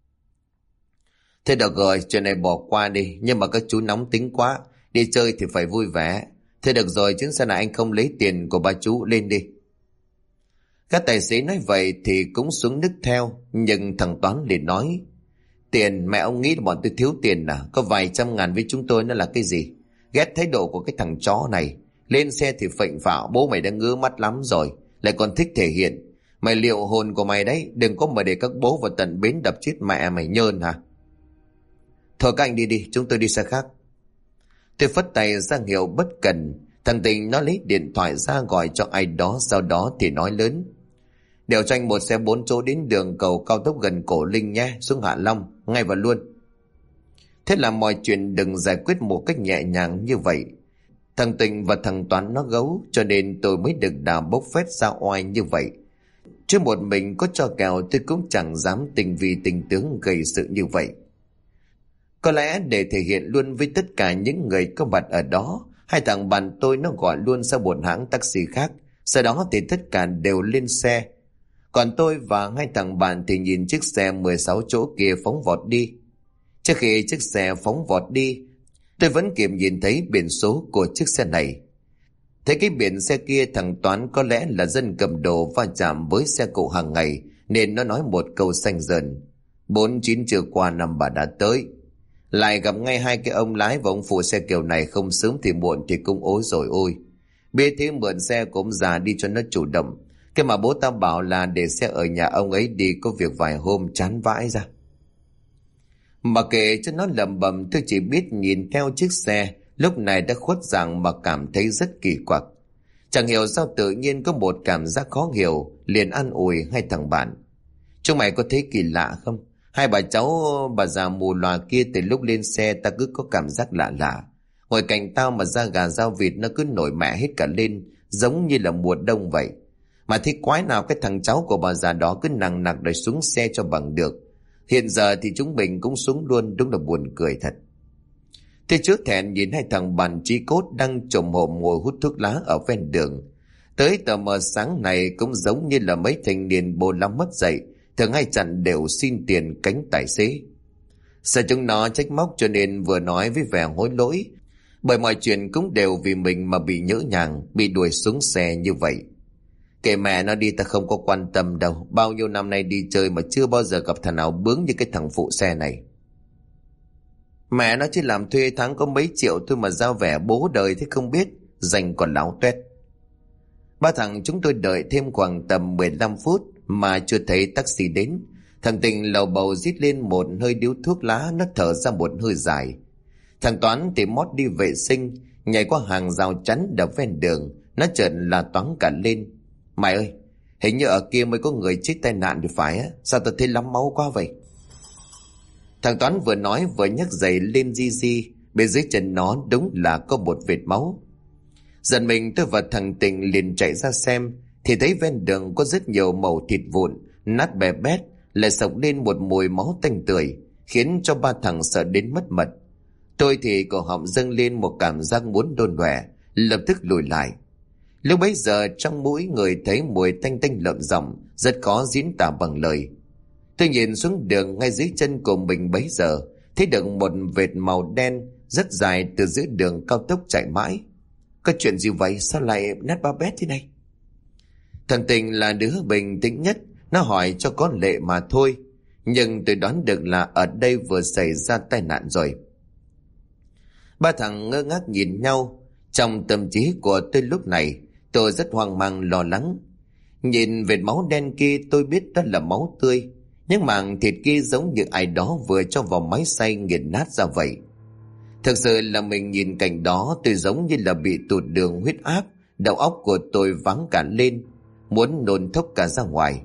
Thế được rồi, chuyện này bỏ qua đi, nhưng mà các chú nóng tính quá, đi chơi thì phải vui vẻ. Thế được rồi, chuyến xe này anh không lấy tiền của ba chú, lên đi. Các tài xế nói vậy thì cũng xuống nước theo, nhưng thằng Toán liền nói: Tiền mẹ ông nghĩ là bọn tôi thiếu tiền à? Có vài trăm ngàn với chúng tôi nó là cái gì? Ghét thái độ của cái thằng chó này, lên xe thì phệnh phạo, bố mày đã ngứa mắt lắm rồi, lại còn thích thể hiện. Mày liệu hồn của mày đấy, đừng có mà để các bố vào tận bến đập chết mẹ mày nhơn hả? Thôi các anh đi đi, chúng tôi đi xe khác. Tôi phất tay ra hiệu bất cần. Thằng Tình nó lấy điện thoại ra gọi cho ai đó, sau đó thì nói lớn: Điều cho anh một xe 4 chỗ đến đường cầu cao tốc gần Cổ Linh nhé, xuống Hạ Long, ngay và luôn. Thế là mọi chuyện đừng giải quyết một cách nhẹ nhàng như vậy. Thằng Tình và thằng Toán nó gấu, cho nên tôi mới được đà bốc phét ra oai như vậy. Chứ một mình có cho kèo tôi cũng chẳng dám tình vì tình tướng gây sự như vậy. Có lẽ để thể hiện luôn với tất cả những người có mặt ở đó, hai thằng bạn tôi nó gọi luôn sang một hãng taxi khác. Sau đó thì tất cả đều lên xe. Còn tôi và hai thằng bạn thì nhìn chiếc xe 16 chỗ kia phóng vọt đi. Trước khi chiếc xe phóng vọt đi, tôi vẫn kịp nhìn thấy biển số của chiếc xe này. Thấy cái biển xe kia, thằng Toán có lẽ là dân cầm đồ va chạm với xe cộ hàng ngày, nên nó nói một câu xanh dần: 49 chưa qua năm bà đã tới. Lại gặp ngay hai cái ông lái và ông phụ xe kiểu này, không sớm thì muộn thì cũng ối rồi ôi. Biết thế mượn xe của ông già đi cho nó chủ động. Cái mà bố tao bảo là để xe ở nhà ông ấy đi, có việc vài hôm chán vãi ra. Mà kệ cho nó lẩm bẩm, tôi chỉ biết nhìn theo chiếc xe lúc này đã khuất dạng mà cảm thấy rất kỳ quặc. Chẳng hiểu sao tự nhiên có một cảm giác khó hiểu, liền an ủi hai thằng bạn: Chúng mày có thấy kỳ lạ không? Hai bà cháu bà già mù lòa kia từ lúc lên xe ta cứ có cảm giác lạ lạ. Ngồi cạnh tao mà da gà dao vịt nó cứ nổi mẹ hết cả lên, giống như là mùa đông vậy. Mà thế quái nào cái thằng cháu của bà già đó cứ nằng nặc đòi xuống xe cho bằng được. Hiện giờ thì chúng mình cũng xuống luôn, đúng là buồn cười thật. Thế trước thẹn nhìn hai thằng bạn chí cốt đang chồm hổm ngồi hút thuốc lá ở ven đường. Tới tờ mờ sáng này cũng giống như là mấy thanh niên bồ lắm mất dậy, thường hay chặn đều xin tiền cánh tài xế. Sợ chúng nó trách móc cho nên vừa nói với vẻ hối lỗi, bởi mọi chuyện cũng đều vì mình mà bị nhỡ nhàng, bị đuổi xuống xe như vậy. Kệ mẹ nó đi, ta không có quan tâm đâu. Bao nhiêu năm nay đi chơi mà chưa bao giờ gặp thằng nào bướng như cái thằng phụ xe này. Mẹ nó chỉ làm thuê tháng có mấy triệu thôi mà giao vẻ bố đời thế không biết, dành còn láo tuét. Ba thằng chúng tôi đợi thêm khoảng tầm 15 phút mà chưa thấy taxi đến. Thằng Tình lầu bầu rít lên một hơi điếu thuốc lá, nó thở ra một hơi dài. Thằng Toán thì mót đi vệ sinh, nhảy qua hàng rào chắn đập ven đường, nó chợt là toáng cả lên: Mày ơi, hình như ở kia mới có người chết tai nạn thì phải á, sao tao thấy lắm máu quá vậy? Thằng Toán vừa nói vừa nhấc giày lên di, bên dưới chân nó đúng là có một vệt máu. Giận mình tôi và thằng Tình liền chạy ra xem, thì thấy ven đường có rất nhiều mẩu thịt vụn, nát bè bét, lại xộc lên một mùi máu tanh tưởi, khiến cho ba thằng sợ đến mất mật. Tôi thì cổ họng dâng lên một cảm giác muốn đôn đòe, lập tức lùi lại. Lúc bấy giờ trong mũi người thấy mùi tanh tanh lợm giọng, rất khó diễn tả bằng lời. Tôi nhìn xuống đường ngay dưới chân của mình bấy giờ, thấy được một vệt màu đen rất dài từ giữa đường cao tốc chạy mãi. Có chuyện gì vậy, sao lại nát ba bét thế này? Thằng Tình là đứa bình tĩnh nhất, nó hỏi cho có lệ mà thôi, nhưng tôi đoán được là ở đây vừa xảy ra tai nạn rồi. Ba thằng ngơ ngác nhìn nhau. Trong tâm trí của tôi lúc này, tôi rất hoang mang lo lắng. Nhìn vệt máu đen kia tôi biết đó là máu tươi, những mảng thịt kia giống như ai đó vừa cho vào máy xay nghiền nát ra vậy. Thực sự là mình nhìn cảnh đó tôi giống như là bị tụt đường huyết áp, đầu óc của tôi váng cả lên, muốn nôn thốc cả ra ngoài.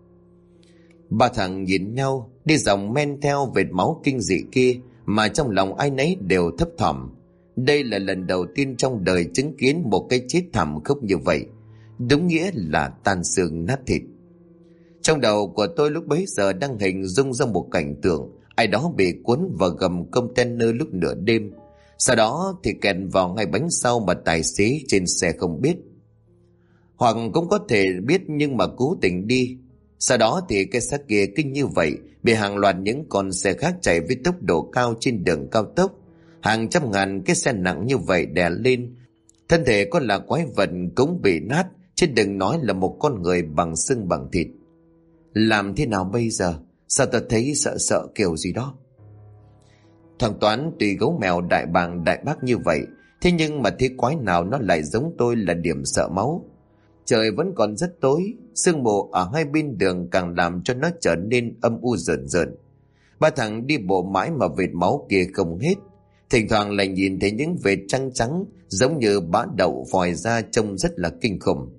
Ba thằng nhìn nhau đi dòng men theo vệt máu kinh dị kia mà trong lòng ai nấy đều thấp thỏm. Đây là lần đầu tiên trong đời chứng kiến một cái chết thảm khốc như vậy, đúng nghĩa là tan xương nát thịt. Trong đầu của tôi lúc bấy giờ đang hình dung ra một cảnh tượng ai đó bị cuốn vào gầm container lúc nửa đêm, sau đó thì kẹt vào ngay bánh sau mà tài xế trên xe không biết, hoặc cũng có thể biết nhưng mà cố tình đi. Sau đó thì cái xác kia kinh như vậy bị hàng loạt những con xe khác chạy với tốc độ cao trên đường cao tốc, hàng trăm ngàn cái xe nặng như vậy đè lên. Thân thể con là quái vật cũng bị nát, chứ đừng nói là một con người bằng xương bằng thịt. Làm thế nào bây giờ? Sao ta thấy sợ sợ kiểu gì đó. Thằng Toán tuy gấu mèo đại bàng đại bác như vậy, thế nhưng mà thế quái nào nó lại giống tôi là điểm sợ máu. Trời vẫn còn rất tối, sương mù ở hai bên đường càng làm cho nó trở nên âm u rợn rợn. Ba thằng đi bộ mãi mà vệt máu kia không hết, thỉnh thoảng lại nhìn thấy những vệt trắng trắng giống như bã đậu vòi ra, trông rất là kinh khủng.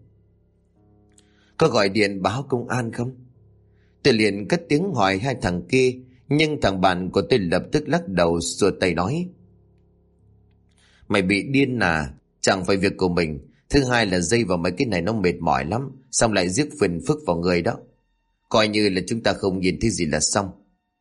Có gọi điện báo công an không? Tôi liền cất tiếng hỏi hai thằng kia, nhưng thằng bạn của tôi lập tức lắc đầu xua tay nói: Mày bị điên à? Chẳng phải việc của mình. Thứ hai là dây vào mấy cái này nó mệt mỏi lắm, xong lại rước phiền phức vào người đó. Coi như là chúng ta không nhìn thấy gì là xong.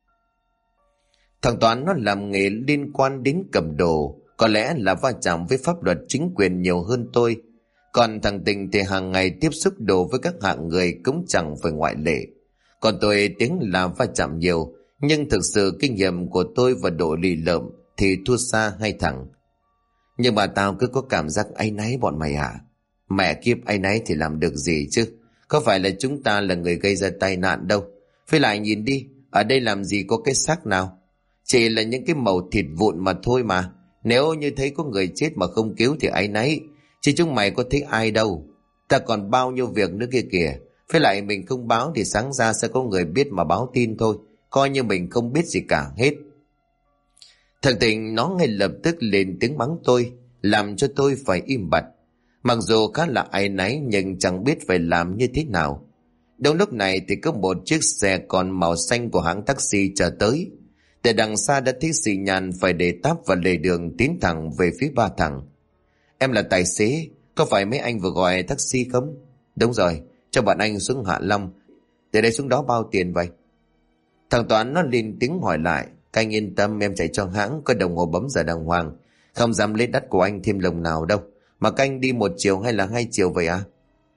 Thằng Toán nó làm nghề liên quan đến cầm đồ, có lẽ là va chạm với pháp luật chính quyền nhiều hơn tôi. Còn thằng Tình thì hàng ngày tiếp xúc đồ với các hạng người cũng chẳng phải ngoại lệ. Còn tôi tiếng là va chạm nhiều, nhưng thực sự kinh nghiệm của tôi và độ lì lợm thì thua xa hai thằng. Nhưng mà tao cứ có cảm giác áy náy bọn mày à? Mẹ kiếp, áy náy thì làm được gì chứ? Có phải là chúng ta là người gây ra tai nạn đâu. Với lại nhìn đi, ở đây làm gì có cái xác nào? Chỉ là những cái mẩu thịt vụn mà thôi mà. Nếu như thấy có người chết mà không cứu thì áy náy, chứ chúng mày có thấy ai đâu. Ta còn bao nhiêu việc nữa kia kìa. Với lại mình không báo thì sáng ra sẽ có người biết mà báo tin thôi. Coi như mình không biết gì cả hết. Thằng Tình nó ngay lập tức lên tiếng mắng tôi, làm cho tôi phải im bặt. Mặc dù khá là áy náy nhưng chẳng biết phải làm như thế nào. Đúng lúc này thì có một chiếc xe con màu xanh của hãng taxi chờ tới. Từ đằng xa đã thấy xì nhàn phải để táp vào lề đường tiến thẳng về phía ba thằng. Em là tài xế, có phải mấy anh vừa gọi taxi không? Đúng rồi, cho bọn anh xuống Hạ Long. Từ đây xuống đó bao tiền vậy? Thằng Toán nó lên tiếng hỏi lại. Các anh yên tâm, em chạy cho hãng, có đồng hồ bấm giờ đàng hoàng, không dám lấy đắt của anh thêm đồng nào đâu. Mà các anh đi 1 chiều hay là 2 chiều vậy à?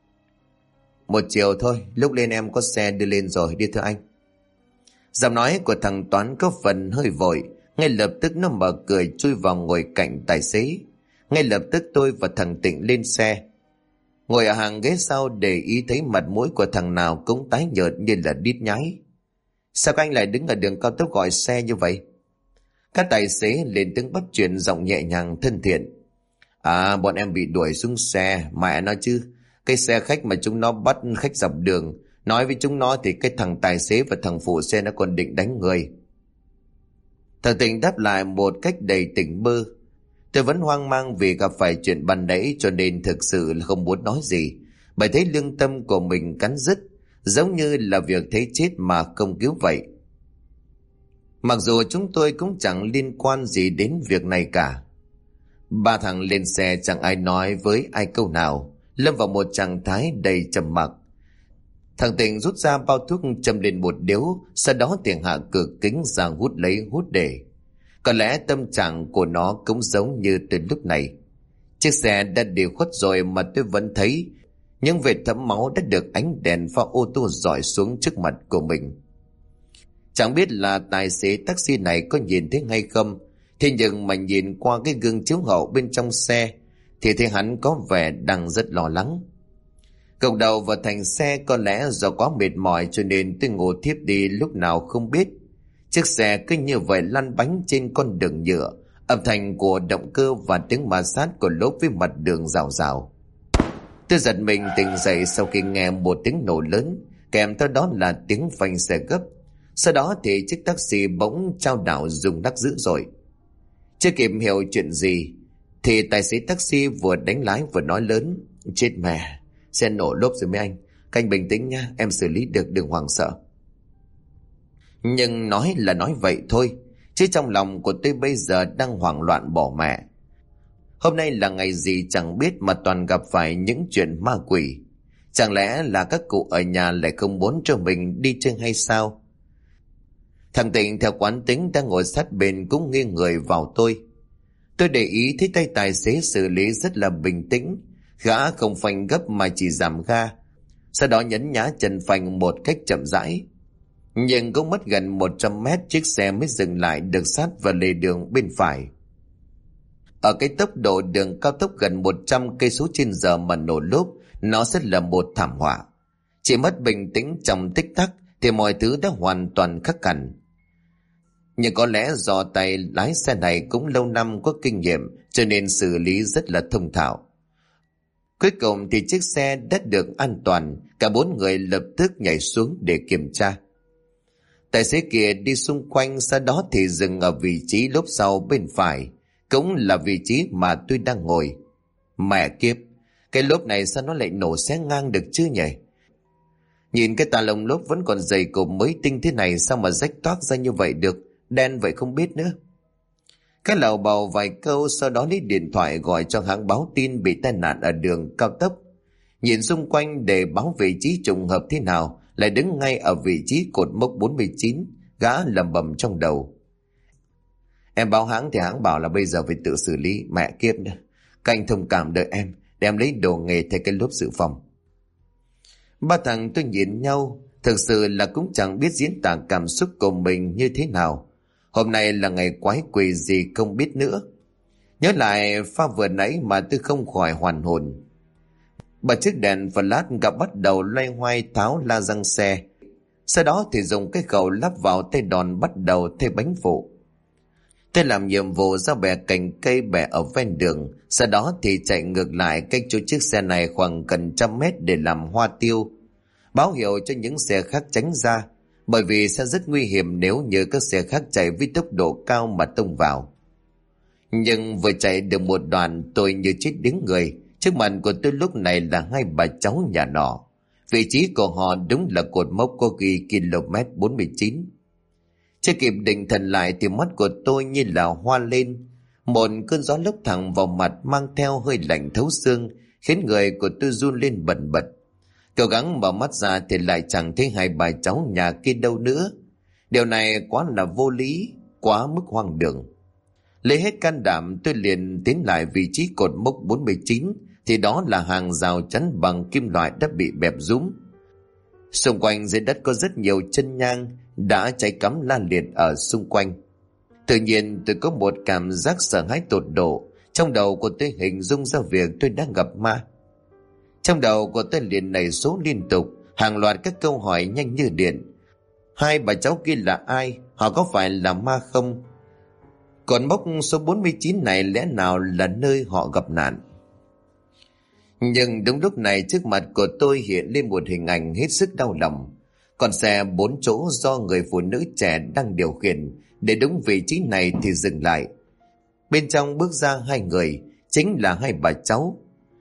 1 chiều thôi, lúc lên em có xe đưa lên rồi, đi thưa anh. Giọng nói của thằng Toán có phần hơi vội, ngay lập tức nó mở cười chui vào ngồi cạnh tài xế. Ngay lập tức tôi và thằng Tịnh lên xe. Ngồi ở hàng ghế sau để ý thấy mặt mũi của thằng nào cũng tái nhợt như là đít nhái. Sao các anh lại đứng ở đường cao tốc gọi xe như vậy? Các tài xế lên tiếng bắt chuyện giọng nhẹ nhàng thân thiện. À, bọn em bị đuổi xuống xe, mẹ nó chứ. Cái xe khách mà chúng nó bắt khách dọc đường, nói với chúng nó thì cái thằng tài xế và thằng phụ xe nó còn định đánh người. Thằng Tình đáp lại một cách đầy tỉnh bơ. Tôi vẫn hoang mang vì gặp phải chuyện ban nãy, cho nên thực sự là không muốn nói gì. Bởi thấy lương tâm của mình cắn rứt, giống như là việc thấy chết mà không cứu vậy. Mặc dù chúng tôi cũng chẳng liên quan gì đến việc này cả. Ba thằng lên xe chẳng ai nói với ai câu nào, lâm vào một trạng thái đầy trầm mặc. Thằng Tình rút ra bao thuốc châm lên một điếu, sau đó tiền hạ cửa kính ra hút lấy hút để. Có lẽ tâm trạng của nó cũng giống như từ lúc này. Chiếc xe đã đi khuất rồi mà tôi vẫn thấy những vệt thấm máu đã được ánh đèn pha ô tô rọi xuống trước mặt của mình. Chẳng biết là tài xế taxi này có nhìn thấy hay không, thế nhưng mà nhìn qua cái gương chiếu hậu bên trong xe thì thấy hắn có vẻ đang rất lo lắng. Gục đầu vào thành xe, có lẽ do quá mệt mỏi cho nên tôi ngủ thiếp đi lúc nào không biết. Chiếc xe cứ như vậy lăn bánh trên con đường nhựa, âm thanh của động cơ và tiếng ma sát của lốp với mặt đường rào rào. Tôi giật mình tỉnh dậy sau khi nghe một tiếng nổ lớn, kèm theo đó là tiếng phanh xe gấp. Sau đó thì chiếc taxi bỗng chao đảo rung lắc dữ dội. Chưa kịp hiểu chuyện gì thì tài xế taxi vừa đánh lái vừa nói lớn: Chết mẹ, xe nổ lốp rồi mấy anh. Các anh bình tĩnh nha, em xử lý được, đừng hoảng sợ. Nhưng nói là nói vậy thôi, chứ trong lòng của tôi bây giờ đang hoảng loạn bỏ mẹ. Hôm nay là ngày gì chẳng biết mà toàn gặp phải những chuyện ma quỷ. Chẳng lẽ là các cụ ở nhà lại không muốn cho mình đi chơi hay sao? Thằng Tịnh theo quán tính đang ngồi sát bên cũng nghiêng người vào tôi. Tôi để ý thấy tay tài xế xử lý rất là bình tĩnh. Gã không phanh gấp mà chỉ giảm ga, sau đó nhấn nhá chân phanh một cách chậm rãi. Nhưng cũng mất gần 100 mét chiếc xe mới dừng lại được sát vào lề đường bên phải. Ở cái tốc độ đường cao tốc gần 100 cây số trên giờ mà nổ lốp, nó sẽ là một thảm họa. Chỉ mất bình tĩnh trong tích tắc thì mọi thứ đã hoàn toàn khác hẳn. Nhưng có lẽ do tay lái xe này cũng lâu năm có kinh nghiệm cho nên xử lý rất là thông thạo. Cuối cùng thì chiếc xe đã được an toàn, cả 4 người lập tức nhảy xuống để kiểm tra. Tài xế kia đi xung quanh, sau đó thì dừng ở vị trí lốp sau bên phải, cũng là vị trí mà tôi đang ngồi. Mẹ kiếp, cái lốp này sao nó lại nổ xé ngang được chứ nhỉ? Nhìn cái tà lông lốp vẫn còn dày cộp mới tinh thế này, sao mà rách toác ra như vậy được, đen vậy không biết nữa. Cái lầu bầu vài câu, sau đó lấy điện thoại gọi cho hãng báo tin bị tai nạn ở đường cao tốc. Nhìn xung quanh để báo vị trí trùng hợp thế nào, lại đứng ngay ở vị trí cột mốc 49, gã lẩm bẩm trong đầu. Em báo hãng thì hãng bảo là bây giờ phải tự xử lý, mẹ kiếp nữa. Các anh thông cảm đợi em, để em lấy đồ nghề thay cái lốp dự phòng. Ba thằng tôi nhìn nhau, thực sự là cũng chẳng biết diễn tả cảm xúc của mình như thế nào. Hôm nay là ngày quái quỷ gì không biết nữa. Nhớ lại pha vừa nãy mà tôi không khỏi hoàn hồn. Bà chiếc đèn flash gặp bắt đầu loay hoay tháo la răng xe. Sau đó thì dùng cái khẩu lắp vào tay đòn bắt đầu thay bánh phụ. Tôi làm nhiệm vụ ra bẻ cành cây bẻ ở ven đường. Sau đó thì chạy ngược lại cách chỗ chiếc xe này khoảng gần 100 mét để làm hoa tiêu. Báo hiệu cho những xe khác tránh ra, bởi vì sẽ rất nguy hiểm nếu như các xe khác chạy với tốc độ cao mà tông vào. Nhưng vừa chạy được một đoạn tôi như chết đứng người. Trước mặt của tôi lúc này là hai bà cháu nhà nọ. Vị trí của họ đúng là cột mốc có ghi km 49. Chưa kịp định thần lại thì mắt của tôi như là hoa lên. Một cơn gió lốc thẳng vào mặt mang theo hơi lạnh thấu xương, khiến người của tôi run lên bần bật. Cố gắng mở mắt ra thì lại chẳng thấy hai bà cháu nhà kia đâu nữa. Điều này quá là vô lý, quá mức hoang đường. Lấy hết can đảm tôi liền tiến lại vị trí cột mốc 49, thì đó là hàng rào chắn bằng kim loại đã bị bẹp rúm. Xung quanh dưới đất có rất nhiều chân nhang đã cháy cắm lan liệt ở xung quanh. Tự nhiên tôi có một cảm giác sợ hãi tột độ. Trong đầu của tôi hình dung ra việc tôi đang gặp ma. Trong đầu của tôi liền nảy số liên tục, hàng loạt các câu hỏi nhanh như điện. Hai bà cháu kia là ai? Họ có phải là ma không? Còn mốc số 49 này lẽ nào là nơi họ gặp nạn? Nhưng đúng lúc này trước mặt của tôi hiện lên một hình ảnh hết sức đau lòng. Con xe 4 chỗ do người phụ nữ trẻ đang điều khiển để đúng vị trí này thì dừng lại. Bên trong bước ra hai người, chính là hai bà cháu.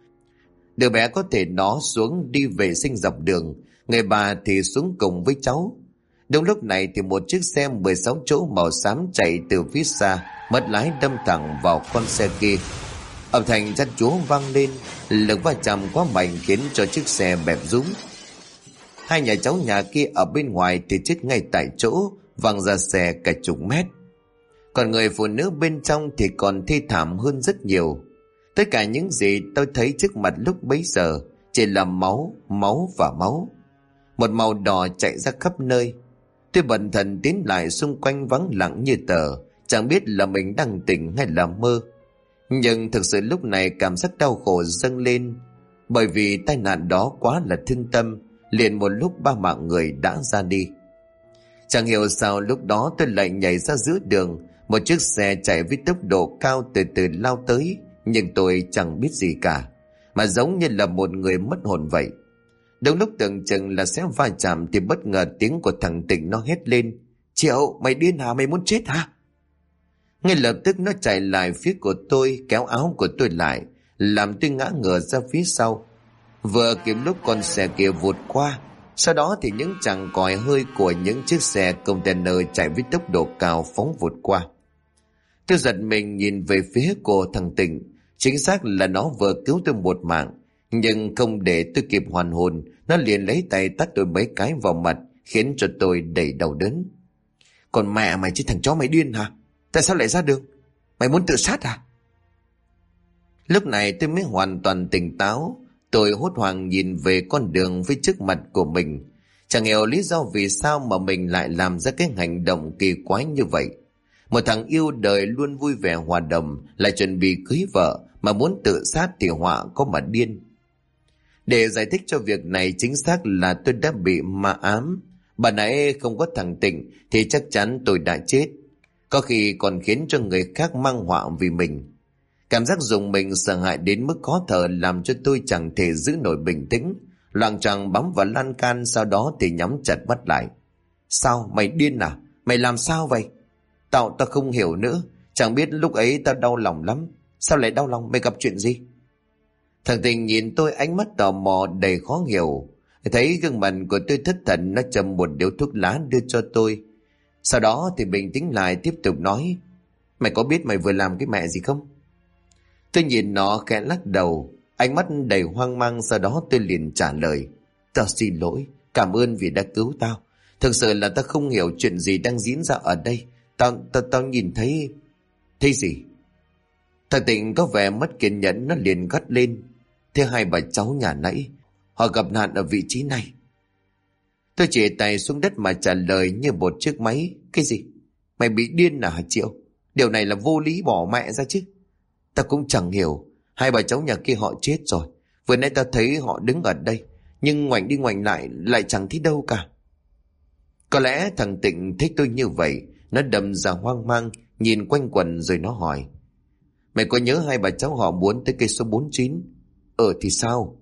Đứa bé có thể nó xuống đi vệ sinh dọc đường, người bà thì xuống cùng với cháu. Đúng lúc này thì một chiếc xe 16 chỗ màu xám chạy từ phía xa, mất lái đâm thẳng vào con xe kia. Âm thanh chát chúa vang lên, lực va chạm quá mạnh khiến cho chiếc xe bẹp rúm. Hai nhà cháu nhà kia ở bên ngoài thì chết ngay tại chỗ, văng ra xe cả chục mét. Còn người phụ nữ bên trong thì còn thê thảm hơn rất nhiều. Tất cả những gì tôi thấy trước mặt lúc bấy giờ chỉ là máu, máu và máu. Một màu đỏ chạy ra khắp nơi. Tôi bần thần tiến lại xung quanh vắng lặng như tờ, chẳng biết là mình đang tỉnh hay là mơ. Nhưng thực sự lúc này cảm giác đau khổ dâng lên, bởi vì tai nạn đó quá là thương tâm, liền một lúc 3 mạng người đã ra đi. Chẳng hiểu sao lúc đó tôi lại nhảy ra giữa đường. Một chiếc xe chạy với tốc độ cao từ từ lao tới, nhưng tôi chẳng biết gì cả, mà giống như là một người mất hồn vậy. Đúng lúc tưởng chừng là sẽ va chạm thì bất ngờ tiếng của thằng Tịnh nó hét lên: Triệu, mày điên hả, mày muốn chết hả? Ngay lập tức nó chạy lại phía của tôi, kéo áo của tôi lại, làm tôi ngã ngửa ra phía sau. Vừa kịp lúc con xe kia vụt qua, sau đó thì những chàng còi hơi của những chiếc xe container chạy với tốc độ cao phóng vụt qua. Tôi giật mình nhìn về phía của thằng Tịnh. Chính xác là nó vừa cứu tôi một mạng, nhưng không để tôi kịp hoàn hồn, nó liền lấy tay tát tôi mấy cái vào mặt, khiến cho tôi đầy đau đớn. Còn mẹ mày chứ, thằng chó mày điên hả? Tại sao lại ra đường? Mày muốn tự sát à? Lúc này tôi mới hoàn toàn tỉnh táo. Tôi hốt hoảng nhìn về con đường phía trước mặt của mình. Chẳng hiểu lý do vì sao mà mình lại làm ra cái hành động kỳ quái như vậy. Một thằng yêu đời luôn vui vẻ hòa đồng, lại chuẩn bị cưới vợ, mà muốn tự sát thì họa có mà điên. Để giải thích cho việc này, chính xác là tôi đã bị ma ám. Bà nãy không có thằng Tịnh thì chắc chắn tôi đã chết, có khi còn khiến cho người khác mang họa vì mình. Cảm giác rùng mình sợ hãi đến mức khó thở làm cho tôi chẳng thể giữ nổi bình tĩnh, loạng choạng bám vào lan can, sau đó thì nhắm chặt mắt lại. Sao? Mày điên à? Mày làm sao vậy? Tao không hiểu nữa. Chẳng biết lúc ấy tao đau lòng lắm. Sao lại đau lòng? Mày gặp chuyện gì? Thằng Tình nhìn tôi ánh mắt tò mò đầy khó hiểu. Thấy gương mặt của tôi thất thần, nó châm một điếu thuốc lá đưa cho tôi. Sau đó thì bình tĩnh lại, tiếp tục nói: Mày có biết mày vừa làm cái mẹ gì không? Tôi nhìn nó khẽ lắc đầu, ánh mắt đầy hoang mang. Sau đó tôi liền trả lời: Tao xin lỗi, cảm ơn vì đã cứu tao. Thực sự là tao không hiểu chuyện gì đang diễn ra ở đây. Tao nhìn thấy... Thấy gì? Thằng Tịnh có vẻ mất kiên nhẫn, nó liền gắt lên: Thế hai bà cháu nhà nãy, họ gặp nạn ở vị trí này. Tôi chỉ tay xuống đất mà trả lời như một chiếc máy: Cái gì? Mày bị điên à hả Triệu? Điều này là vô lý, bỏ mẹ ra chứ. Tao cũng chẳng hiểu. Hai bà cháu nhà kia họ chết rồi. Vừa nãy tao thấy họ đứng ở đây, nhưng ngoảnh đi ngoảnh lại chẳng thấy đâu cả. Có lẽ thằng Tịnh thích tôi như vậy, nó đâm ra hoang mang, nhìn quanh quần rồi nó hỏi: Mày có nhớ hai bà cháu họ muốn tới cây số 49? Thì sao?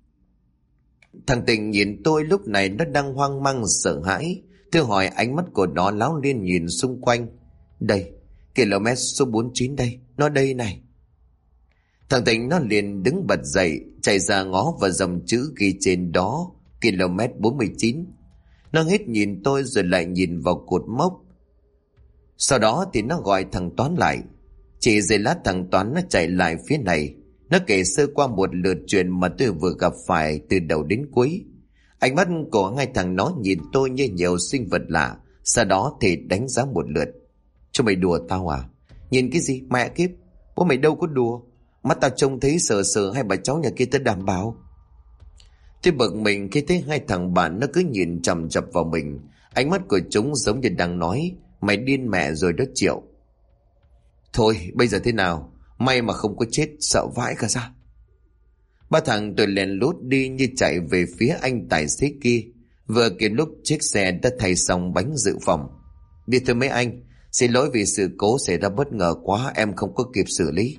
Thằng Tịnh nhìn tôi lúc này nó đang hoang mang sợ hãi. Tôi hỏi, ánh mắt của nó láo liên nhìn xung quanh. Đây, km số 49 đây, nó đây này. Thằng Tịnh nó liền đứng bật dậy, chạy ra ngó vào dòng chữ ghi trên đó, km 49. Nó hết nhìn tôi rồi lại nhìn vào cột mốc. Sau đó thì nó gọi thằng Toán lại. Chỉ giây lát thằng Toán nó chạy lại phía này. Nó kể sơ qua một lượt chuyện mà tôi vừa gặp phải từ đầu đến cuối. Ánh mắt của hai thằng nó nhìn tôi như nhiều sinh vật lạ. Sau đó thì đánh giá một lượt. Cho mày đùa tao à? Nhìn cái gì mẹ kiếp? Bố mày đâu có đùa. Mắt tao trông thấy sờ sờ hai bà cháu nhà kia, tao đảm bảo. Tôi bực mình khi thấy hai thằng bạn nó cứ nhìn chằm chằm vào mình. Ánh mắt của chúng giống như đang nói: Mày điên mẹ rồi đó Triệu. Thôi bây giờ thế nào? May mà không có chết, sợ vãi cả ra. Ba thằng tôi lén lút đi như chạy về phía anh tài xế kia. Vừa kịp lúc chiếc xe đã thay xong bánh dự phòng. Đi thôi mấy anh, xin lỗi vì sự cố xảy ra bất ngờ quá, em không có kịp xử lý.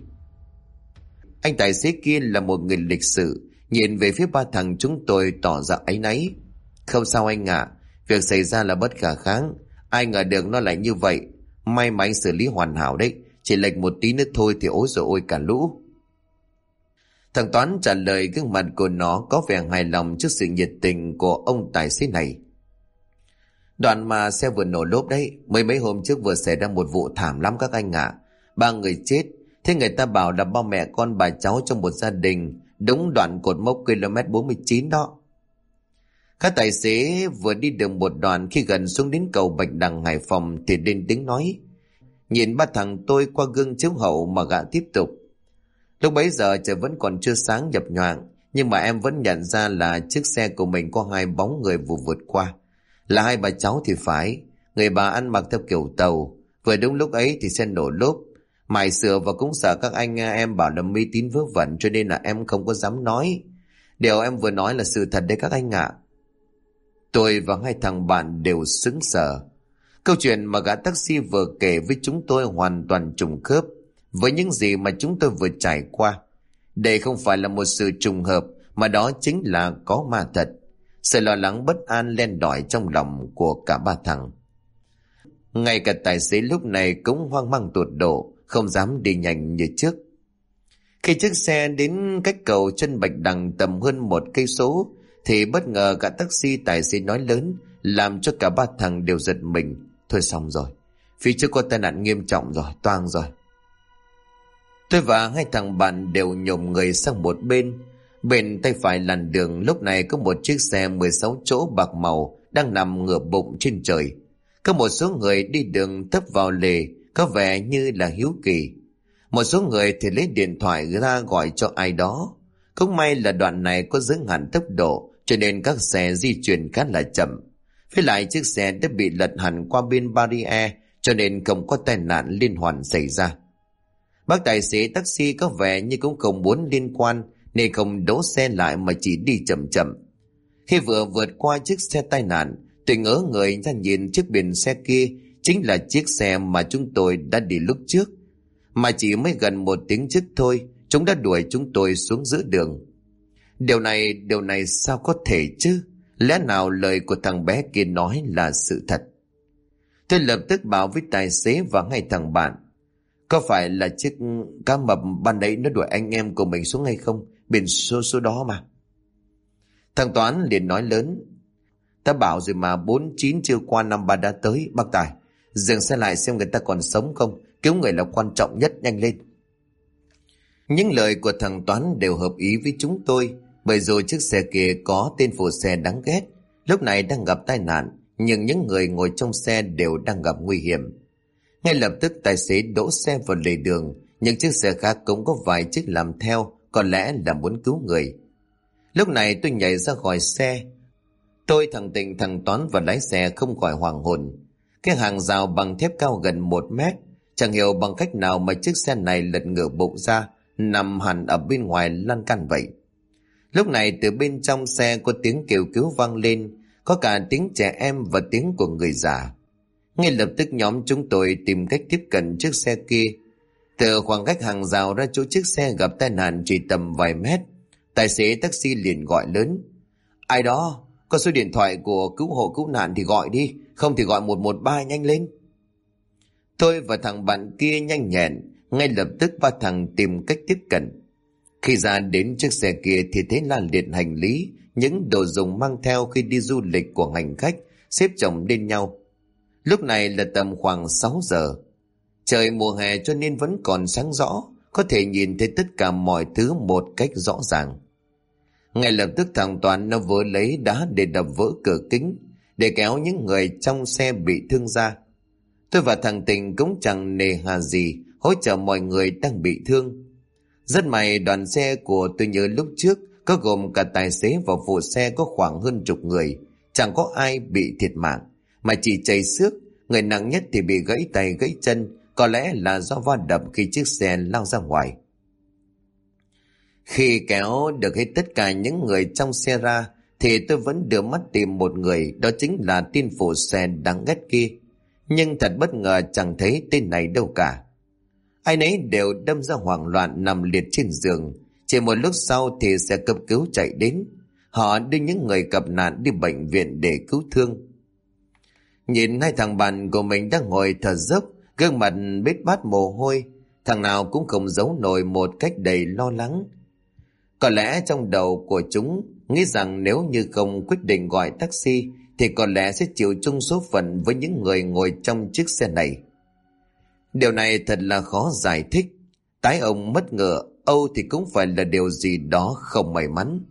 Anh tài xế kia là một người lịch sự, nhìn về phía ba thằng chúng tôi tỏ ra áy náy. Không sao anh ạ, việc xảy ra là bất khả kháng. Ai ngờ được nó lại như vậy. May mà anh xử lý hoàn hảo đấy, chỉ lệch một tí nữa thôi thì ối rồi ôi cả lũ. Thằng Toán trả lời, gương mặt của nó có vẻ hài lòng trước sự nhiệt tình của ông tài xế này. Đoạn mà xe vừa nổ lốp đấy, mấy hôm trước vừa xảy ra một vụ thảm lắm các anh ạ. 3 người chết. Thế người ta bảo là ba mẹ con bà cháu trong một gia đình, đúng đoạn cột mốc km 49 đó. Các tài xế vừa đi được một đoạn, khi gần xuống đến cầu Bạch Đằng Hải Phòng thì lên tiếng nói. Nhìn ba thằng tôi qua gương chiếu hậu mà gã tiếp tục. Lúc bấy giờ trời vẫn còn chưa sáng nhập nhoạng, nhưng mà em vẫn nhận ra là chiếc xe của mình có hai bóng người vừa vượt qua. Là hai bà cháu thì phải. Người bà ăn mặc theo kiểu tàu. Vừa đúng lúc ấy thì xe nổ lốp. Mày sửa và cũng sợ các anh em bảo là mê tín vớ vẩn, cho nên là em không có dám nói. Điều em vừa nói là sự thật đấy các anh ạ. Tôi và hai thằng bạn đều sững sờ. Câu chuyện mà gã taxi vừa kể với chúng tôi hoàn toàn trùng khớp với những gì mà chúng tôi vừa trải qua. Đây không phải là một sự trùng hợp, mà đó chính là có ma thật. Sự lo lắng bất an len lỏi trong lòng của cả ba thằng. Ngay cả tài xế lúc này cũng hoang mang tột độ, không dám đi nhanh như trước. Khi chiếc xe đến cách cầu chân Bạch Đằng tầm hơn 1 cây số thì bất ngờ cả taxi tài xế nói lớn, làm cho cả ba thằng đều giật mình. Thôi xong rồi, phía trước có tai nạn nghiêm trọng rồi, toang rồi. Tôi và hai thằng bạn đều nhổm người sang một bên. Bên tay phải làn đường lúc này có một chiếc xe 16 chỗ bạc màu đang nằm ngửa bụng trên trời. Có một số người đi đường tấp vào lề, có vẻ như là hiếu kỳ. Một số người thì lấy điện thoại ra gọi cho ai đó. Cũng may là đoạn này có giới hạn tốc độ, cho nên các xe di chuyển khá là chậm. Với lại chiếc xe đã bị lật hẳn qua bên barrier, cho nên không có tai nạn liên hoàn xảy ra. Bác tài xế taxi có vẻ như cũng không muốn liên quan, nên không đỗ xe lại mà chỉ đi chậm chậm. Khi vừa vượt qua chiếc xe tai nạn, tôi ngỡ người ra nhìn chiếc biển xe kia chính là chiếc xe mà chúng tôi đã đi lúc trước. Mà chỉ mới gần 1 tiếng trước thôi, chúng đã đuổi chúng tôi xuống giữa đường. Điều này sao có thể chứ? Lẽ nào lời của thằng bé kia nói là sự thật? Tôi lập tức bảo với tài xế và hai thằng bạn: có phải là chiếc cá mập ban nãy nó đuổi anh em của mình xuống hay không? Biển số đó mà. Thằng Toán liền nói lớn: ta bảo rồi mà, 49 chưa qua 53 đã tới. Bác Tài, dừng xe lại xem người ta còn sống không, cứu người là quan trọng nhất, nhanh lên. Những lời của thằng Toán đều hợp ý với chúng tôi, bởi dù chiếc xe kia có tên phụ xe đáng ghét, lúc này đang gặp tai nạn, nhưng những người ngồi trong xe đều đang gặp nguy hiểm. Ngay lập tức tài xế đỗ xe vào lề đường, những chiếc xe khác cũng có vài chiếc làm theo, có lẽ là muốn cứu người. Lúc này tôi nhảy ra khỏi xe. Tôi, thằng Tịnh, thằng Toán và lái xe không khỏi hoảng hồn. Cái hàng rào bằng thép cao gần 1 mét, chẳng hiểu bằng cách nào mà chiếc xe này lật ngửa bụng ra, nằm hẳn ở bên ngoài lan can vậy. Lúc này từ bên trong xe có tiếng kêu cứu vang lên, có cả tiếng trẻ em và tiếng của người già. Ngay lập tức nhóm chúng tôi tìm cách tiếp cận chiếc xe kia. Từ khoảng cách hàng rào ra chỗ chiếc xe gặp tai nạn chỉ tầm vài mét, tài xế taxi liền gọi lớn: ai đó, có số điện thoại của cứu hộ cứu nạn thì gọi đi, không thì gọi 113 nhanh lên. Tôi và thằng bạn kia nhanh nhẹn, ngay lập tức ba thằng tìm cách tiếp cận. Khi ra đến chiếc xe kia thì thấy là liệt hành lý, những đồ dùng mang theo khi đi du lịch của hành khách xếp chồng lên nhau. Lúc này là tầm khoảng 6 giờ. Trời mùa hè cho nên vẫn còn sáng rõ, có thể nhìn thấy tất cả mọi thứ một cách rõ ràng. Ngay lập tức thằng Toàn nó vừa lấy đá để đập vỡ cửa kính, để kéo những người trong xe bị thương ra. Tôi và thằng Tình cũng chẳng nề hà gì hỗ trợ mọi người đang bị thương. Rất may đoàn xe của tôi nhớ lúc trước có gồm cả tài xế và phụ xe có khoảng hơn 10 người, chẳng có ai bị thiệt mạng, mà chỉ chảy xước. Người nặng nhất thì bị gãy tay gãy chân, có lẽ là do va đập khi chiếc xe lao ra ngoài. Khi kéo được hết tất cả những người trong xe ra thì tôi vẫn đưa mắt tìm một người, đó chính là tên phụ xe đáng ghét kia. Nhưng thật bất ngờ chẳng thấy tên này đâu cả. Ai nấy đều đâm ra hoảng loạn nằm liệt trên giường. Chỉ một lúc sau thì xe cấp cứu chạy đến. Họ đưa những người gặp nạn đi bệnh viện để cứu thương. Nhìn hai thằng bạn của mình đang ngồi thở dốc, gương mặt bết bát mồ hôi, thằng nào cũng không giấu nổi một cách đầy lo lắng. Có lẽ trong đầu của chúng nghĩ rằng nếu như không quyết định gọi taxi thì có lẽ sẽ chịu chung số phận với những người ngồi trong chiếc xe này. Điều này thật là khó giải thích. Tái ông mất ngựa, Âu thì cũng phải là điều gì đó không may mắn.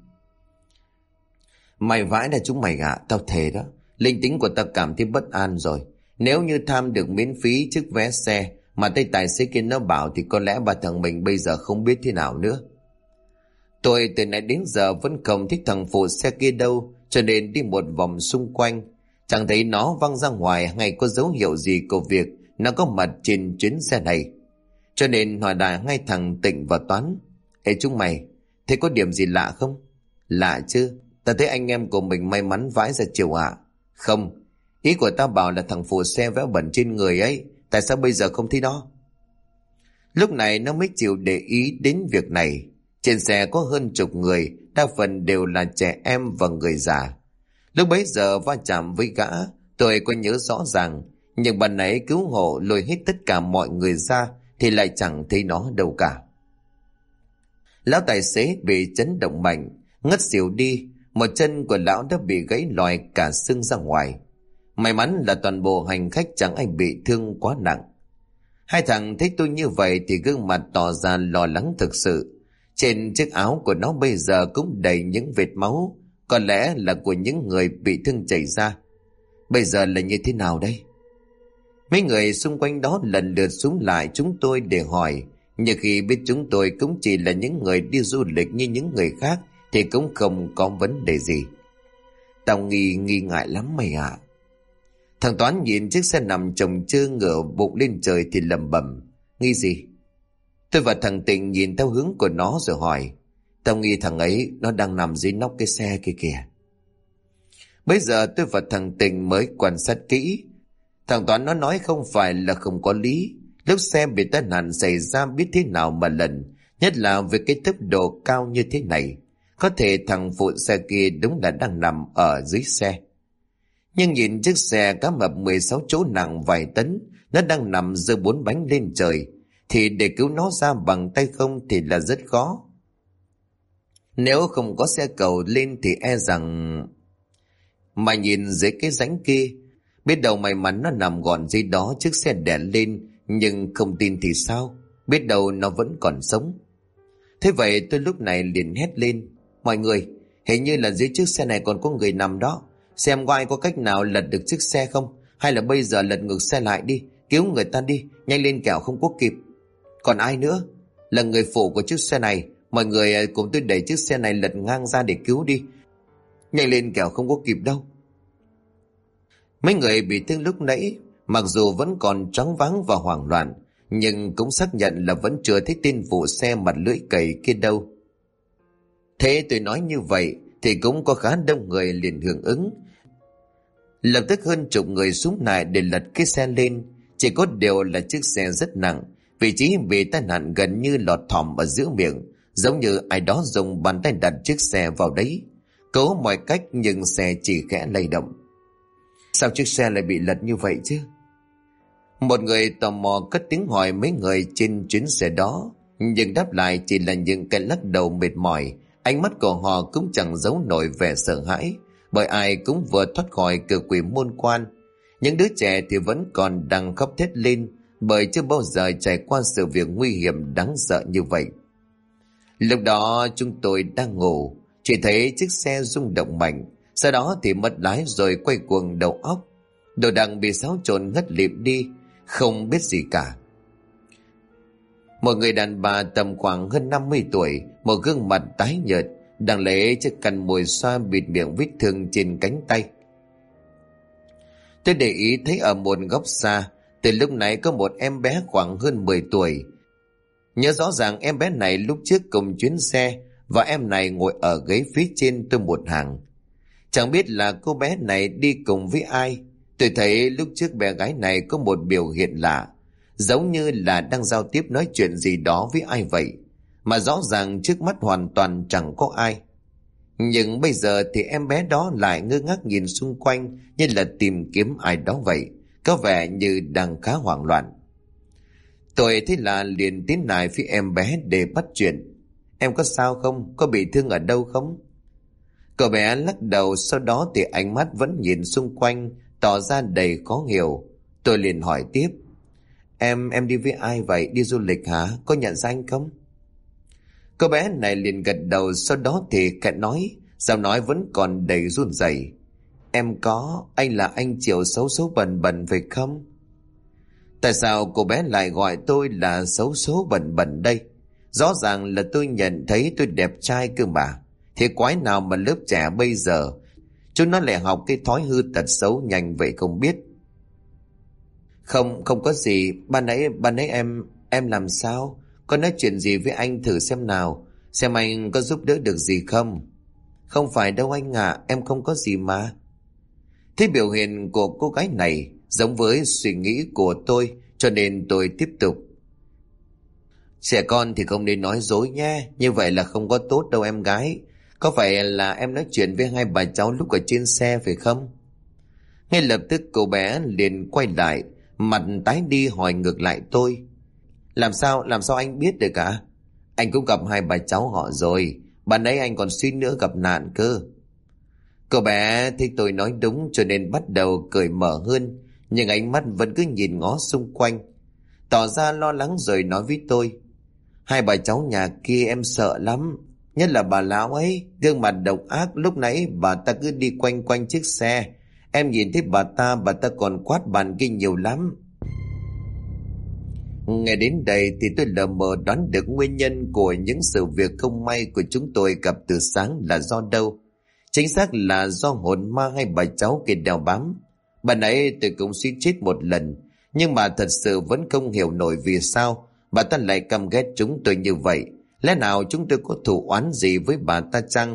Mày vãi là chúng mày ạ, tao thề đó. Linh tính của tao cảm thấy bất an rồi. Nếu như tham được miễn phí chiếc vé xe mà tay tài xế kia nó bảo thì có lẽ ba thằng mình bây giờ không biết thế nào nữa. Tôi từ nãy đến giờ vẫn không thích thằng phụ xe kia đâu, cho nên đi một vòng xung quanh, chẳng thấy nó văng ra ngoài hay có dấu hiệu gì của việc nó có mặt trên chuyến xe này. Cho nên hỏi đại ngay thằng Tịnh và Toán: ê chúng mày, thế có điểm gì lạ không? Lạ chứ, ta thấy anh em của mình may mắn vãi ra chiều ạ. Không, ý của tao bảo là thằng phụ xe vẽ bẩn trên người ấy, tại sao bây giờ không thấy nó? Lúc này nó mới chịu để ý đến việc này. Trên xe có hơn 10 người, đa phần đều là trẻ em và người già. Lúc bấy giờ va chạm với gã, tôi có nhớ rõ ràng, nhưng ban nãy cứu hộ lôi hết tất cả mọi người ra thì lại chẳng thấy nó đâu cả. Lão tài xế bị chấn động mạnh, ngất xỉu đi, một chân của lão đã bị gãy lòi cả xương ra ngoài. May mắn là toàn bộ hành khách chẳng ai bị thương quá nặng. Hai thằng thấy tôi như vậy thì gương mặt tỏ ra lo lắng thực sự. Trên chiếc áo của nó bây giờ cũng đầy những vệt máu, có lẽ là của những người bị thương chảy ra. Bây giờ là như thế nào đây? Mấy người xung quanh đó lần lượt xuống lại chúng tôi để hỏi, nhưng khi biết chúng tôi cũng chỉ là những người đi du lịch như những người khác thì cũng không có vấn đề gì. Tao nghi ngại lắm mày ạ. Thằng Toán nhìn chiếc xe nằm chồng chơ ngửa bụng lên trời thì lẩm bẩm. Nghi gì? Tôi và thằng Tịnh nhìn theo hướng của nó rồi hỏi. Tao nghi thằng ấy nó đang nằm dưới nóc cái xe kia kìa. Bây giờ tôi và thằng Tịnh mới quan sát kỹ. Thằng Toán nó nói không phải là không có lý. Lúc xe bị tai nạn xảy ra biết thế nào mà lần, nhất là với cái tốc độ cao như thế này. Có thể thằng phụ xe kia đúng là đang nằm ở dưới xe. Nhưng nhìn chiếc xe cá mập 16 chỗ nặng vài tấn, nó đang nằm giơ 4 bánh lên trời, thì để cứu nó ra bằng tay không thì là rất khó. Nếu không có xe cầu lên thì e rằng... Mà nhìn dưới cái rãnh kia, biết đâu may mắn nó nằm gọn dưới đó chiếc xe đè lên, nhưng không tin thì sao, biết đâu nó vẫn còn sống. Thế vậy tôi lúc này liền hét lên. Mọi người, hình như là dưới chiếc xe này còn có người nằm đó. Xem có ai có cách nào lật được chiếc xe không? Hay là bây giờ lật ngược xe lại đi, cứu người ta đi, nhanh lên kẻo không có kịp. Còn ai nữa? Là người phụ của chiếc xe này. Mọi người cùng tôi đẩy chiếc xe này lật ngang ra để cứu đi. Nhanh lên kẻo không có kịp đâu. Mấy người bị thương lúc nãy mặc dù vẫn còn choáng váng và hoảng loạn, nhưng cũng xác nhận là vẫn chưa thấy tên vụ xe mặt lưỡi cày kia đâu. Thế tôi nói như vậy thì cũng có khá đông người liền hưởng ứng. Lập tức hơn chục người xuống lại để lật cái xe lên. Chỉ có điều là chiếc xe rất nặng, vị trí bị tai nạn gần như lọt thỏm ở giữa miệng, giống như ai đó dùng bàn tay đặt chiếc xe vào đấy. Cố mọi cách nhưng xe chỉ khẽ lay động. Sao chiếc xe lại bị lật như vậy chứ? Một người tò mò cất tiếng hỏi mấy người trên chuyến xe đó, nhưng đáp lại chỉ là những cái lắc đầu mệt mỏi. Ánh mắt của họ cũng chẳng giấu nổi vẻ sợ hãi, bởi ai cũng vừa thoát khỏi cửa quỷ môn quan. Những đứa trẻ thì vẫn còn đang khóc thét lên, bởi chưa bao giờ trải qua sự việc nguy hiểm đáng sợ như vậy. Lúc đó chúng tôi đang ngủ, chỉ thấy chiếc xe rung động mạnh, sau đó thì mất lái rồi quay cuồng đầu óc. Đồ đạc bị xáo trộn ngất lịm đi, không biết gì cả. Một người đàn bà tầm khoảng hơn 50 tuổi, một gương mặt tái nhợt, đang lấy chiếc khăn mùi xoa bịt miệng vết thương trên cánh tay. Tôi để ý thấy ở một góc xa, từ lúc nãy có một em bé khoảng hơn 10 tuổi. Nhớ rõ ràng em bé này lúc trước cùng chuyến xe, và em này ngồi ở ghế phía trên tôi một hàng. Chẳng biết là cô bé này đi cùng với ai. Tôi thấy lúc trước bé gái này có một biểu hiện lạ, giống như là đang giao tiếp nói chuyện gì đó với ai vậy, mà rõ ràng trước mắt hoàn toàn chẳng có ai. Nhưng bây giờ thì em bé đó lại ngơ ngác nhìn xung quanh như là tìm kiếm ai đó vậy, có vẻ như đang khá hoảng loạn. Tôi thấy là liền tiến lại phía em bé để bắt chuyện. Em có sao không? Có bị thương ở đâu không? Cậu bé lắc đầu, sau đó thì ánh mắt vẫn nhìn xung quanh, tỏ ra đầy khó hiểu. Tôi liền hỏi tiếp. Em đi với ai vậy? Đi du lịch hả? Có nhận ra anh không? Cô bé này liền gật đầu, sau đó thì khẽ nói, giọng nói vẫn còn đầy run rẩy. Em có, anh là anh Triệu xấu số bẩn bẩn phải không? Tại sao cô bé lại gọi tôi là xấu số bẩn bẩn đây? Rõ ràng là tôi nhận thấy tôi đẹp trai cơ mà. Thế quái nào mà lớp trẻ bây giờ chúng nó lại học cái thói hư tật xấu nhanh vậy không biết. Không có gì. Ban nãy em làm sao? Có nói chuyện gì với anh thử xem nào, xem anh có giúp đỡ được gì không. Không phải đâu anh ạ, em không có gì mà. Thế biểu hiện của cô gái này giống với suy nghĩ của tôi, cho nên tôi tiếp tục. Trẻ con thì không nên nói dối nhé, như vậy là không có tốt đâu em gái. Có phải là em nói chuyện với hai bà cháu lúc ở trên xe phải không? Ngay lập tức cô bé liền quay lại, mặt tái đi hỏi ngược lại tôi. Làm sao anh biết được cả? Anh cũng gặp hai bà cháu họ rồi, bạn ấy anh còn suýt nữa gặp nạn cơ. Cô bé thấy tôi nói đúng cho nên bắt đầu cởi mở hơn, nhưng ánh mắt vẫn cứ nhìn ngó xung quanh. tỏ ra lo lắng rồi nói với tôi: Hai bà cháu nhà kia em sợ lắm, nhất là bà lão ấy, gương mặt độc ác. Lúc nãy bà ta cứ đi quanh quanh chiếc xe, em nhìn thấy bà ta còn quát bàn kia nhiều lắm. Nghe đến đây thì tôi lờ mờ đoán được nguyên nhân của những sự việc không may của chúng tôi gặp từ sáng là do đâu. Chính xác là do hồn ma hay bà cháu kia đeo bám. Bà nãy tôi cũng suýt chết một lần, nhưng mà thật sự vẫn không hiểu nổi vì sao bà ta lại căm ghét chúng tôi như vậy. Lẽ nào chúng tôi có thù oán gì với bà ta chăng?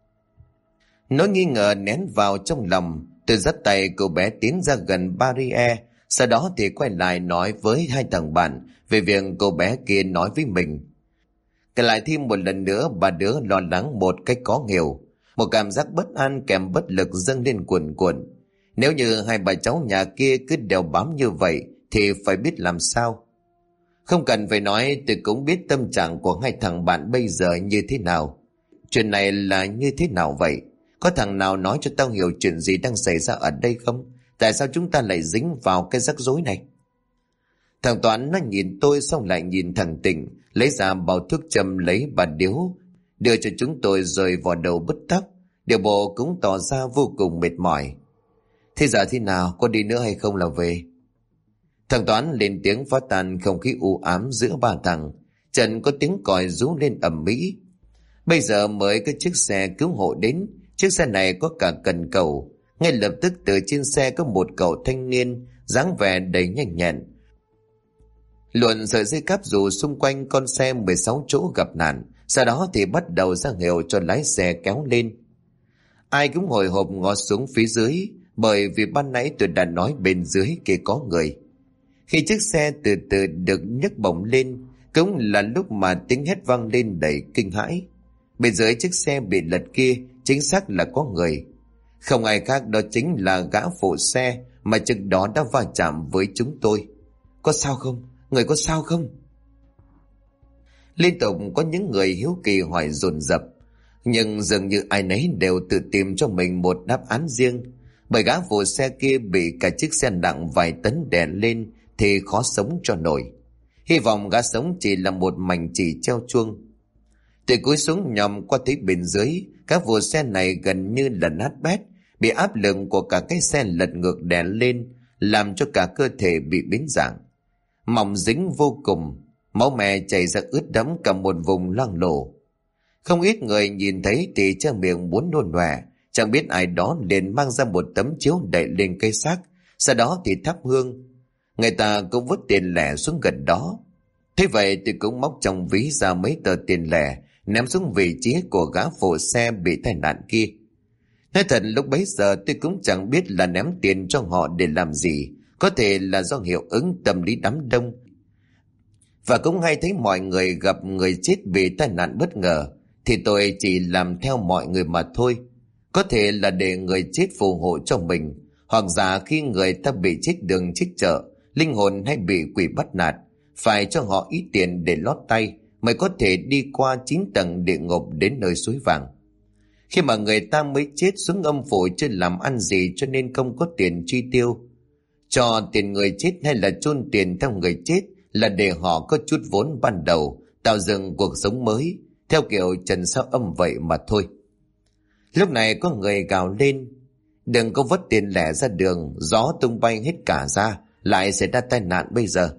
Nỗi nghi ngờ nén vào trong lòng, tôi dắt tay cô bé tiến ra gần barrier. Sau đó thì quay lại nói với hai thằng bạn về việc cô bé kia nói với mình. Kể lại thêm một lần nữa, ba đứa lo lắng một cách khó hiểu. Một cảm giác bất an kèm bất lực dâng lên cuồn cuộn. Nếu như hai bà cháu nhà kia cứ đeo bám như vậy thì phải biết làm sao. Không cần phải nói, tôi cũng biết tâm trạng của hai thằng bạn bây giờ như thế nào. Chuyện này là như thế nào vậy? Có thằng nào nói cho tao hiểu chuyện gì đang xảy ra ở đây không? Tại sao chúng ta lại dính vào cái rắc rối này? Thằng Toán nó nhìn tôi xong lại nhìn thằng Tịnh, lấy ra bao thuốc châm lấy bà điếu, đưa cho chúng tôi rồi vò đầu bứt tóc. Điều bộ cũng tỏ ra vô cùng mệt mỏi. Thế giờ thế nào, có đi nữa hay không là về? Thằng Toán lên tiếng phá tan không khí u ám giữa ba thằng. Trần có tiếng còi rú lên ầm ĩ. Bây giờ mới có chiếc xe cứu hộ đến. Chiếc xe này có cả cần cầu. Ngay lập tức từ trên xe có một cậu thanh niên dáng vẻ đầy nhanh nhẹn, luồn sợi dây cáp dù xung quanh con xe 16 chỗ gặp nạn. Sau đó thì bắt đầu ra hiệu cho lái xe kéo lên. Ai cũng hồi hộp ngó xuống phía dưới, bởi vì ban nãy tôi đã nói bên dưới kia có người. Khi chiếc xe từ từ được nhấc bổng lên, cũng là lúc mà tiếng hét vang lên đầy kinh hãi. Bên dưới chiếc xe bị lật kia chính xác là có người. Không ai khác, đó chính là gã phụ xe mà trước đó đã va chạm với chúng tôi. Có sao không? Người có sao không? Liên tục có những người hiếu kỳ hỏi dồn dập, nhưng dường như ai nấy đều tự tìm cho mình một đáp án riêng. Bởi gã phụ xe kia bị cả chiếc xe nặng vài tấn đè lên thì khó sống cho nổi. Hy vọng gã sống chỉ là một mảnh chỉ treo chuông. Từ cúi xuống nhòm qua thấy bên dưới, các vụ xe này gần như là nát bét, bị áp lực của cả cái xe lật ngược đè lên, làm cho cả cơ thể bị biến dạng. Mỏng dính vô cùng, máu me chảy ra ướt đẫm cả một vùng loang lổ. Không ít người nhìn thấy thì che miệng muốn nôn ọe, chẳng biết ai đó liền mang ra một tấm chiếu đậy lên cây xác, sau đó thì thắp hương. Người ta cũng vứt tiền lẻ xuống gần đó. Thế vậy tôi cũng móc trong ví ra mấy tờ tiền lẻ, ném xuống vị trí của gã phụ xe bị tai nạn kia. Nói thật lúc bấy giờ tôi cũng chẳng biết là ném tiền cho họ để làm gì, có thể là do hiệu ứng tâm lý đám đông. Và cũng hay thấy mọi người gặp người chết bị tai nạn bất ngờ, thì tôi chỉ làm theo mọi người mà thôi. Có thể là để người chết phù hộ cho mình, hoặc giả khi người ta bị chết đường chết chợ, linh hồn hay bị quỷ bắt nạt, phải cho họ ít tiền để lót tay mới có thể đi qua 9 tầng địa ngục đến nơi suối vàng. Khi mà người ta mới chết xuống âm phủ chưa làm ăn gì cho nên không có tiền chi tiêu. Cho tiền người chết hay là chôn tiền theo người chết là để họ có chút vốn ban đầu, tạo dựng cuộc sống mới, theo kiểu trần sao âm vậy mà thôi. Lúc này có người gào lên, đừng có vứt tiền lẻ ra đường, gió tung bay hết cả ra, lại xảy ra tai nạn bây giờ.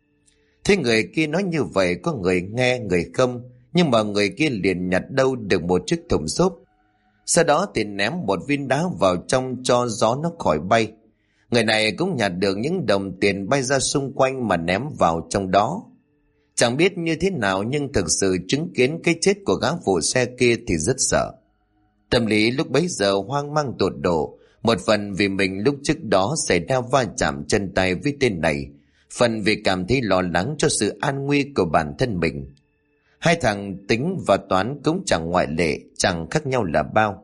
Thế người kia nói như vậy, có người nghe người không, nhưng mà người kia liền nhặt đâu được một chiếc thùng xốp. Sau đó thì ném một viên đá vào trong cho gió nó khỏi bay. Người này cũng nhặt được những đồng tiền bay ra xung quanh mà ném vào trong đó. Chẳng biết như thế nào nhưng thực sự chứng kiến cái chết của gã phụ xe kia thì rất sợ. Tâm lý lúc bấy giờ hoang mang tột độ, một phần vì mình lúc trước đó xảy ra va chạm chân tay với tên này, phần vì cảm thấy lo lắng cho sự an nguy của bản thân mình. Hai thằng Tính và Toán cũng chẳng ngoại lệ, chẳng khác nhau là bao.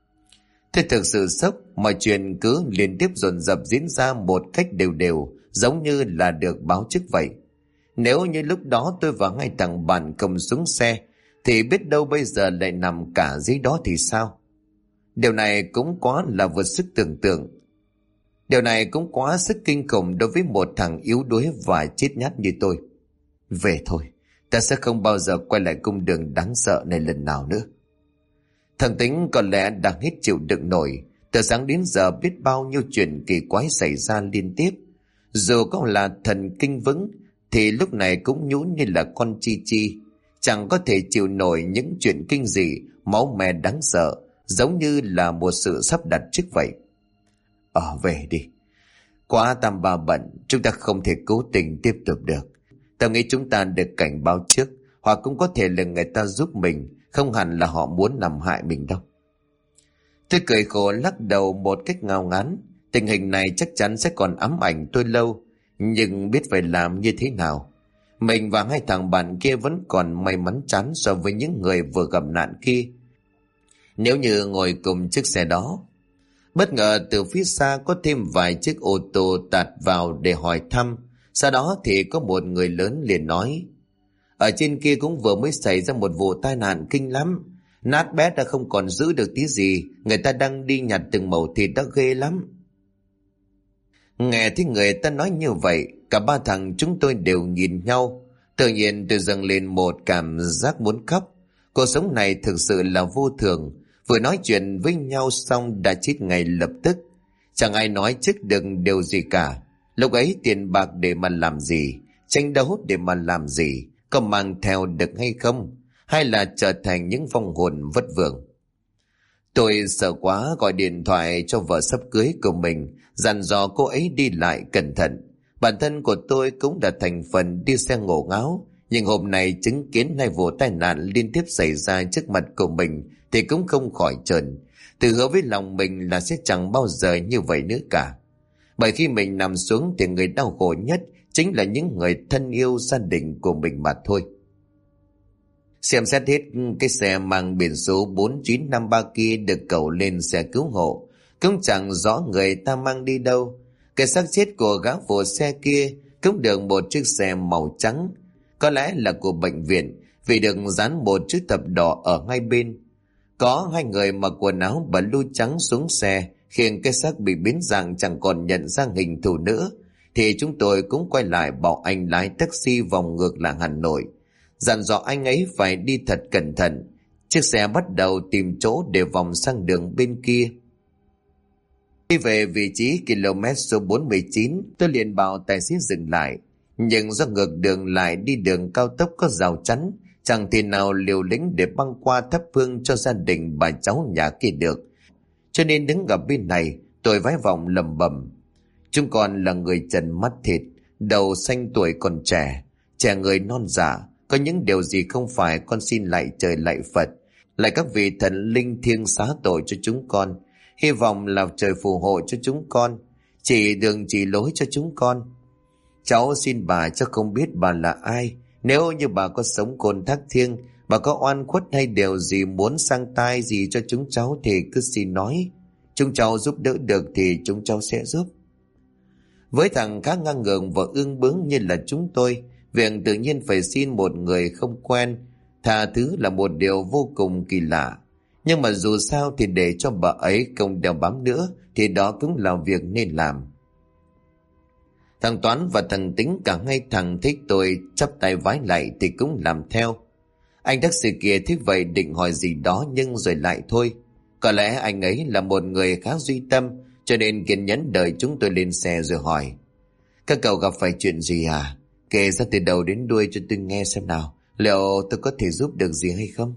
Thế thực sự sốc, mọi chuyện cứ liên tiếp dồn dập diễn ra một cách đều đều, giống như là được báo trước vậy. Nếu như lúc đó tôi và hai thằng bạn cầm súng xe, thì biết đâu bây giờ lại nằm cả dưới đó thì sao? Điều này cũng quá là vượt sức tưởng tượng. Điều này cũng quá sức kinh khủng đối với một thằng yếu đuối và chết nhát như tôi. Về thôi, ta sẽ không bao giờ quay lại cung đường đáng sợ này lần nào nữa. Thằng Tính có lẽ đang hết chịu đựng nổi. Từ sáng đến giờ biết bao nhiêu chuyện kỳ quái xảy ra liên tiếp. Dù có là thần kinh vững thì lúc này cũng nhũn như là con chi chi. Chẳng có thể chịu nổi những chuyện kinh dị, máu me đáng sợ, giống như là một sự sắp đặt trước vậy. Về đi. Quá tam ba bận, chúng ta không thể cố tình tiếp tục được. Tao nghĩ chúng ta được cảnh báo trước, hoặc cũng có thể là người ta giúp mình, không hẳn là họ muốn làm hại mình đâu. Tôi cười khổ lắc đầu một cách ngao ngán. Tình hình này chắc chắn sẽ còn ám ảnh tôi lâu, nhưng biết phải làm như thế nào. Mình và hai thằng bạn kia vẫn còn may mắn chán so với những người vừa gặp nạn kia. Nếu như ngồi cùng chiếc xe đó, bất ngờ từ phía xa có thêm vài chiếc ô tô tạt vào để hỏi thăm. Sau đó thì có một người lớn liền nói: ở trên kia cũng vừa mới xảy ra một vụ tai nạn kinh lắm. Nát bét đã không còn giữ được tí gì. Người ta đang đi nhặt từng mẩu thịt đã ghê lắm. Nghe thấy người ta nói như vậy, cả ba thằng chúng tôi đều nhìn nhau. Tự nhiên tôi dâng lên một cảm giác muốn khóc. Cuộc sống này thực sự là vô thường. Vừa nói chuyện với nhau xong đã chết ngay lập tức. Chẳng ai nói trước được điều gì cả. Lúc ấy tiền bạc để mà làm gì, tranh đấu để mà làm gì, có mang theo được hay không, hay là trở thành những vong hồn vất vưởng. Tôi sợ quá, gọi điện thoại cho vợ sắp cưới của mình, dặn dò cô ấy đi lại cẩn thận. Bản thân của tôi cũng đã thành phần đi xe ngổ ngáo, nhưng hôm nay chứng kiến hai vụ tai nạn liên tiếp xảy ra trước mặt của mình thì cũng không khỏi chờn. Tự hứa với lòng mình là sẽ chẳng bao giờ như vậy nữa cả. Bởi khi mình nằm xuống thì người đau khổ nhất chính là những người thân yêu gia đình của mình mà thôi. Xem xét hết, cái xe mang biển số 4953 kia được cẩu lên xe cứu hộ, cũng chẳng rõ người ta mang đi đâu. Cái xác chết của gã phụ xe kia cũng được một chiếc xe màu trắng, có lẽ là của bệnh viện, vì được dán một chữ thập đỏ ở hai bên. Có hai người mặc quần áo blue trắng xuống xe, khiến cái xác bị biến dạng chẳng còn nhận ra hình thù nữa, thì chúng tôi cũng quay lại bảo anh lái taxi vòng ngược lại Hà Nội, dặn dò anh ấy phải đi thật cẩn thận. Chiếc xe bắt đầu tìm chỗ để vòng sang đường bên kia. Khi về vị trí km số 49, tôi liền bảo tài xế dừng lại, nhưng do ngược đường lại đi đường cao tốc có rào chắn, chẳng thể nào liều lĩnh để băng qua thắp hương cho gia đình bà cháu nhà kia được. Cho nên đứng gặp bên này, tôi vái vọng lẩm bẩm: chúng con là người trần mắt thịt, đầu xanh tuổi còn trẻ, trẻ người non dạ, có những điều gì không phải con xin lạy trời lạy Phật, lại các vị thần linh thiêng xá tội cho chúng con. Hy vọng là trời phù hộ cho chúng con, chỉ đường chỉ lối cho chúng con. Cháu xin bà, cháu không biết bà là ai. Nếu như bà có sống cồn thác thiêng, bà có oan khuất hay điều gì muốn sang tai gì cho chúng cháu thì cứ xin nói. Chúng cháu giúp đỡ được thì chúng cháu sẽ giúp. Với thằng khác ngang ngường và ương bướng như là chúng tôi, việc tự nhiên phải xin một người không quen tha thứ là một điều vô cùng kỳ lạ. Nhưng mà dù sao thì để cho bà ấy không đeo bám nữa thì đó cũng là việc nên làm. Thằng Toán và thằng Tính, cả hai thằng thích tôi chắp tay vái lại thì cũng làm theo. Anh taxi kia thích vậy định hỏi gì đó nhưng rồi lại thôi. Có lẽ anh ấy là một người khá duy tâm, cho nên kiên nhẫn đợi chúng tôi lên xe rồi hỏi: các cậu gặp phải chuyện gì à? Kể ra từ đầu đến đuôi cho tôi nghe xem nào, liệu tôi có thể giúp được gì hay không?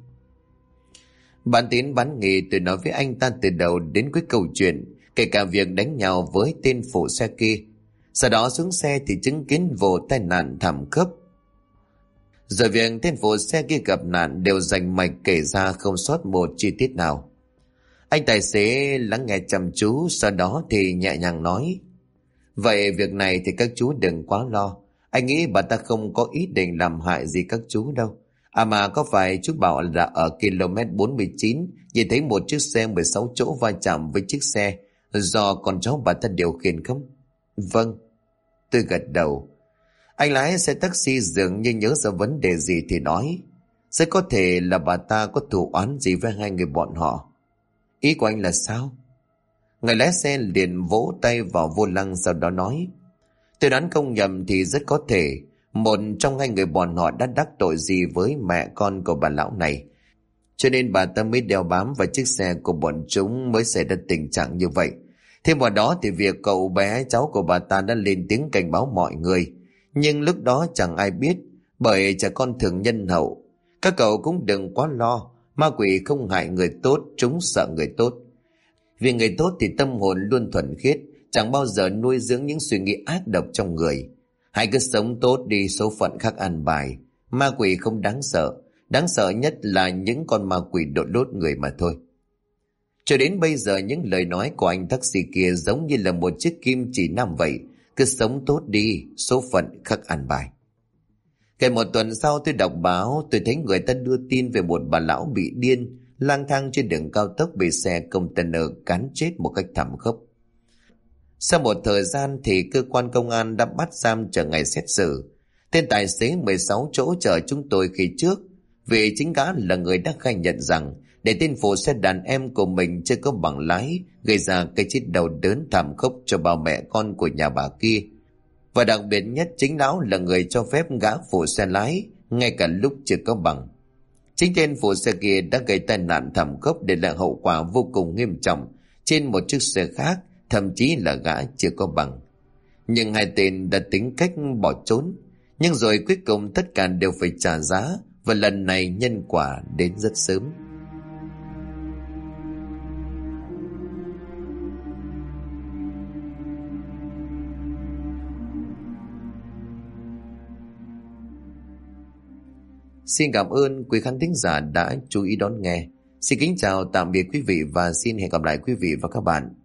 Bán tín bán nghi tôi nói với anh ta từ đầu đến cuối câu chuyện, kể cả việc đánh nhau với tên phụ xe kia. Sau đó xuống xe thì chứng kiến vụ tai nạn thảm khốc. Rồi việc tên phụ xe kia gặp nạn đều rành mạch kể ra không sót một chi tiết nào. Anh tài xế lắng nghe chăm chú, sau đó thì nhẹ nhàng nói: vậy việc này thì các chú đừng quá lo. Anh nghĩ bà ta không có ý định làm hại gì các chú đâu. À mà có phải chú bảo là ở km 49 nhìn thấy một chiếc xe 16 chỗ va chạm với chiếc xe do con cháu bà ta điều khiển không? Vâng. Tôi gật đầu. Anh lái xe taxi dường như nhớ ra vấn đề gì thì nói: sẽ có thể là bà ta có thù oán gì với hai người bọn họ. Ý của anh là sao? Người lái xe liền vỗ tay vào vô lăng, sau đó nói: tôi đoán không nhầm thì rất có thể một trong hai người bọn họ đã đắc tội gì với mẹ con của bà lão này, cho nên bà ta mới đeo bám vào chiếc xe của bọn chúng, mới xảy ra tình trạng như vậy. Thêm vào đó thì việc cậu bé cháu của bà ta đã lên tiếng cảnh báo mọi người, nhưng lúc đó chẳng ai biết, bởi trẻ con thường nhân hậu. Các cậu cũng đừng quá lo, ma quỷ không hại người tốt, chúng sợ người tốt. Vì người tốt thì tâm hồn luôn thuần khiết, chẳng bao giờ nuôi dưỡng những suy nghĩ ác độc trong người. Hãy cứ sống tốt đi, số phận khắc ăn bài. Ma quỷ không đáng sợ nhất là những con ma quỷ đội lốt người mà thôi. Cho đến bây giờ những lời nói của anh taxi kia giống như là một chiếc kim chỉ nam vậy. Cứ sống tốt đi, số phận khắc ăn bài. Gần một tuần sau tôi đọc báo, tôi thấy người ta đưa tin về một bà lão bị điên, lang thang trên đường cao tốc bị xe container cán chết một cách thảm khốc. Sau một thời gian thì cơ quan công an đã bắt giam chờ ngày xét xử. Tên tài xế 16 chỗ chở chúng tôi khi trước, vì chính gã là người đã khai nhận rằng để tên phụ xe đàn em của mình chưa có bằng lái, gây ra cái chết đau đớn thảm khốc cho bà mẹ con của nhà bà kia. Và đặc biệt nhất, chính lão là người cho phép gã phụ xe lái ngay cả lúc chưa có bằng. Chính tên phụ xe kia đã gây tai nạn thảm khốc để lại hậu quả vô cùng nghiêm trọng trên một chiếc xe khác, thậm chí là gã chưa có bằng. Nhưng hai tên đã tính cách bỏ trốn, nhưng rồi cuối cùng tất cả đều phải trả giá, và lần này nhân quả đến rất sớm. Xin cảm ơn quý khán thính giả đã chú ý đón nghe. Xin kính chào tạm biệt quý vị và xin hẹn gặp lại quý vị và các bạn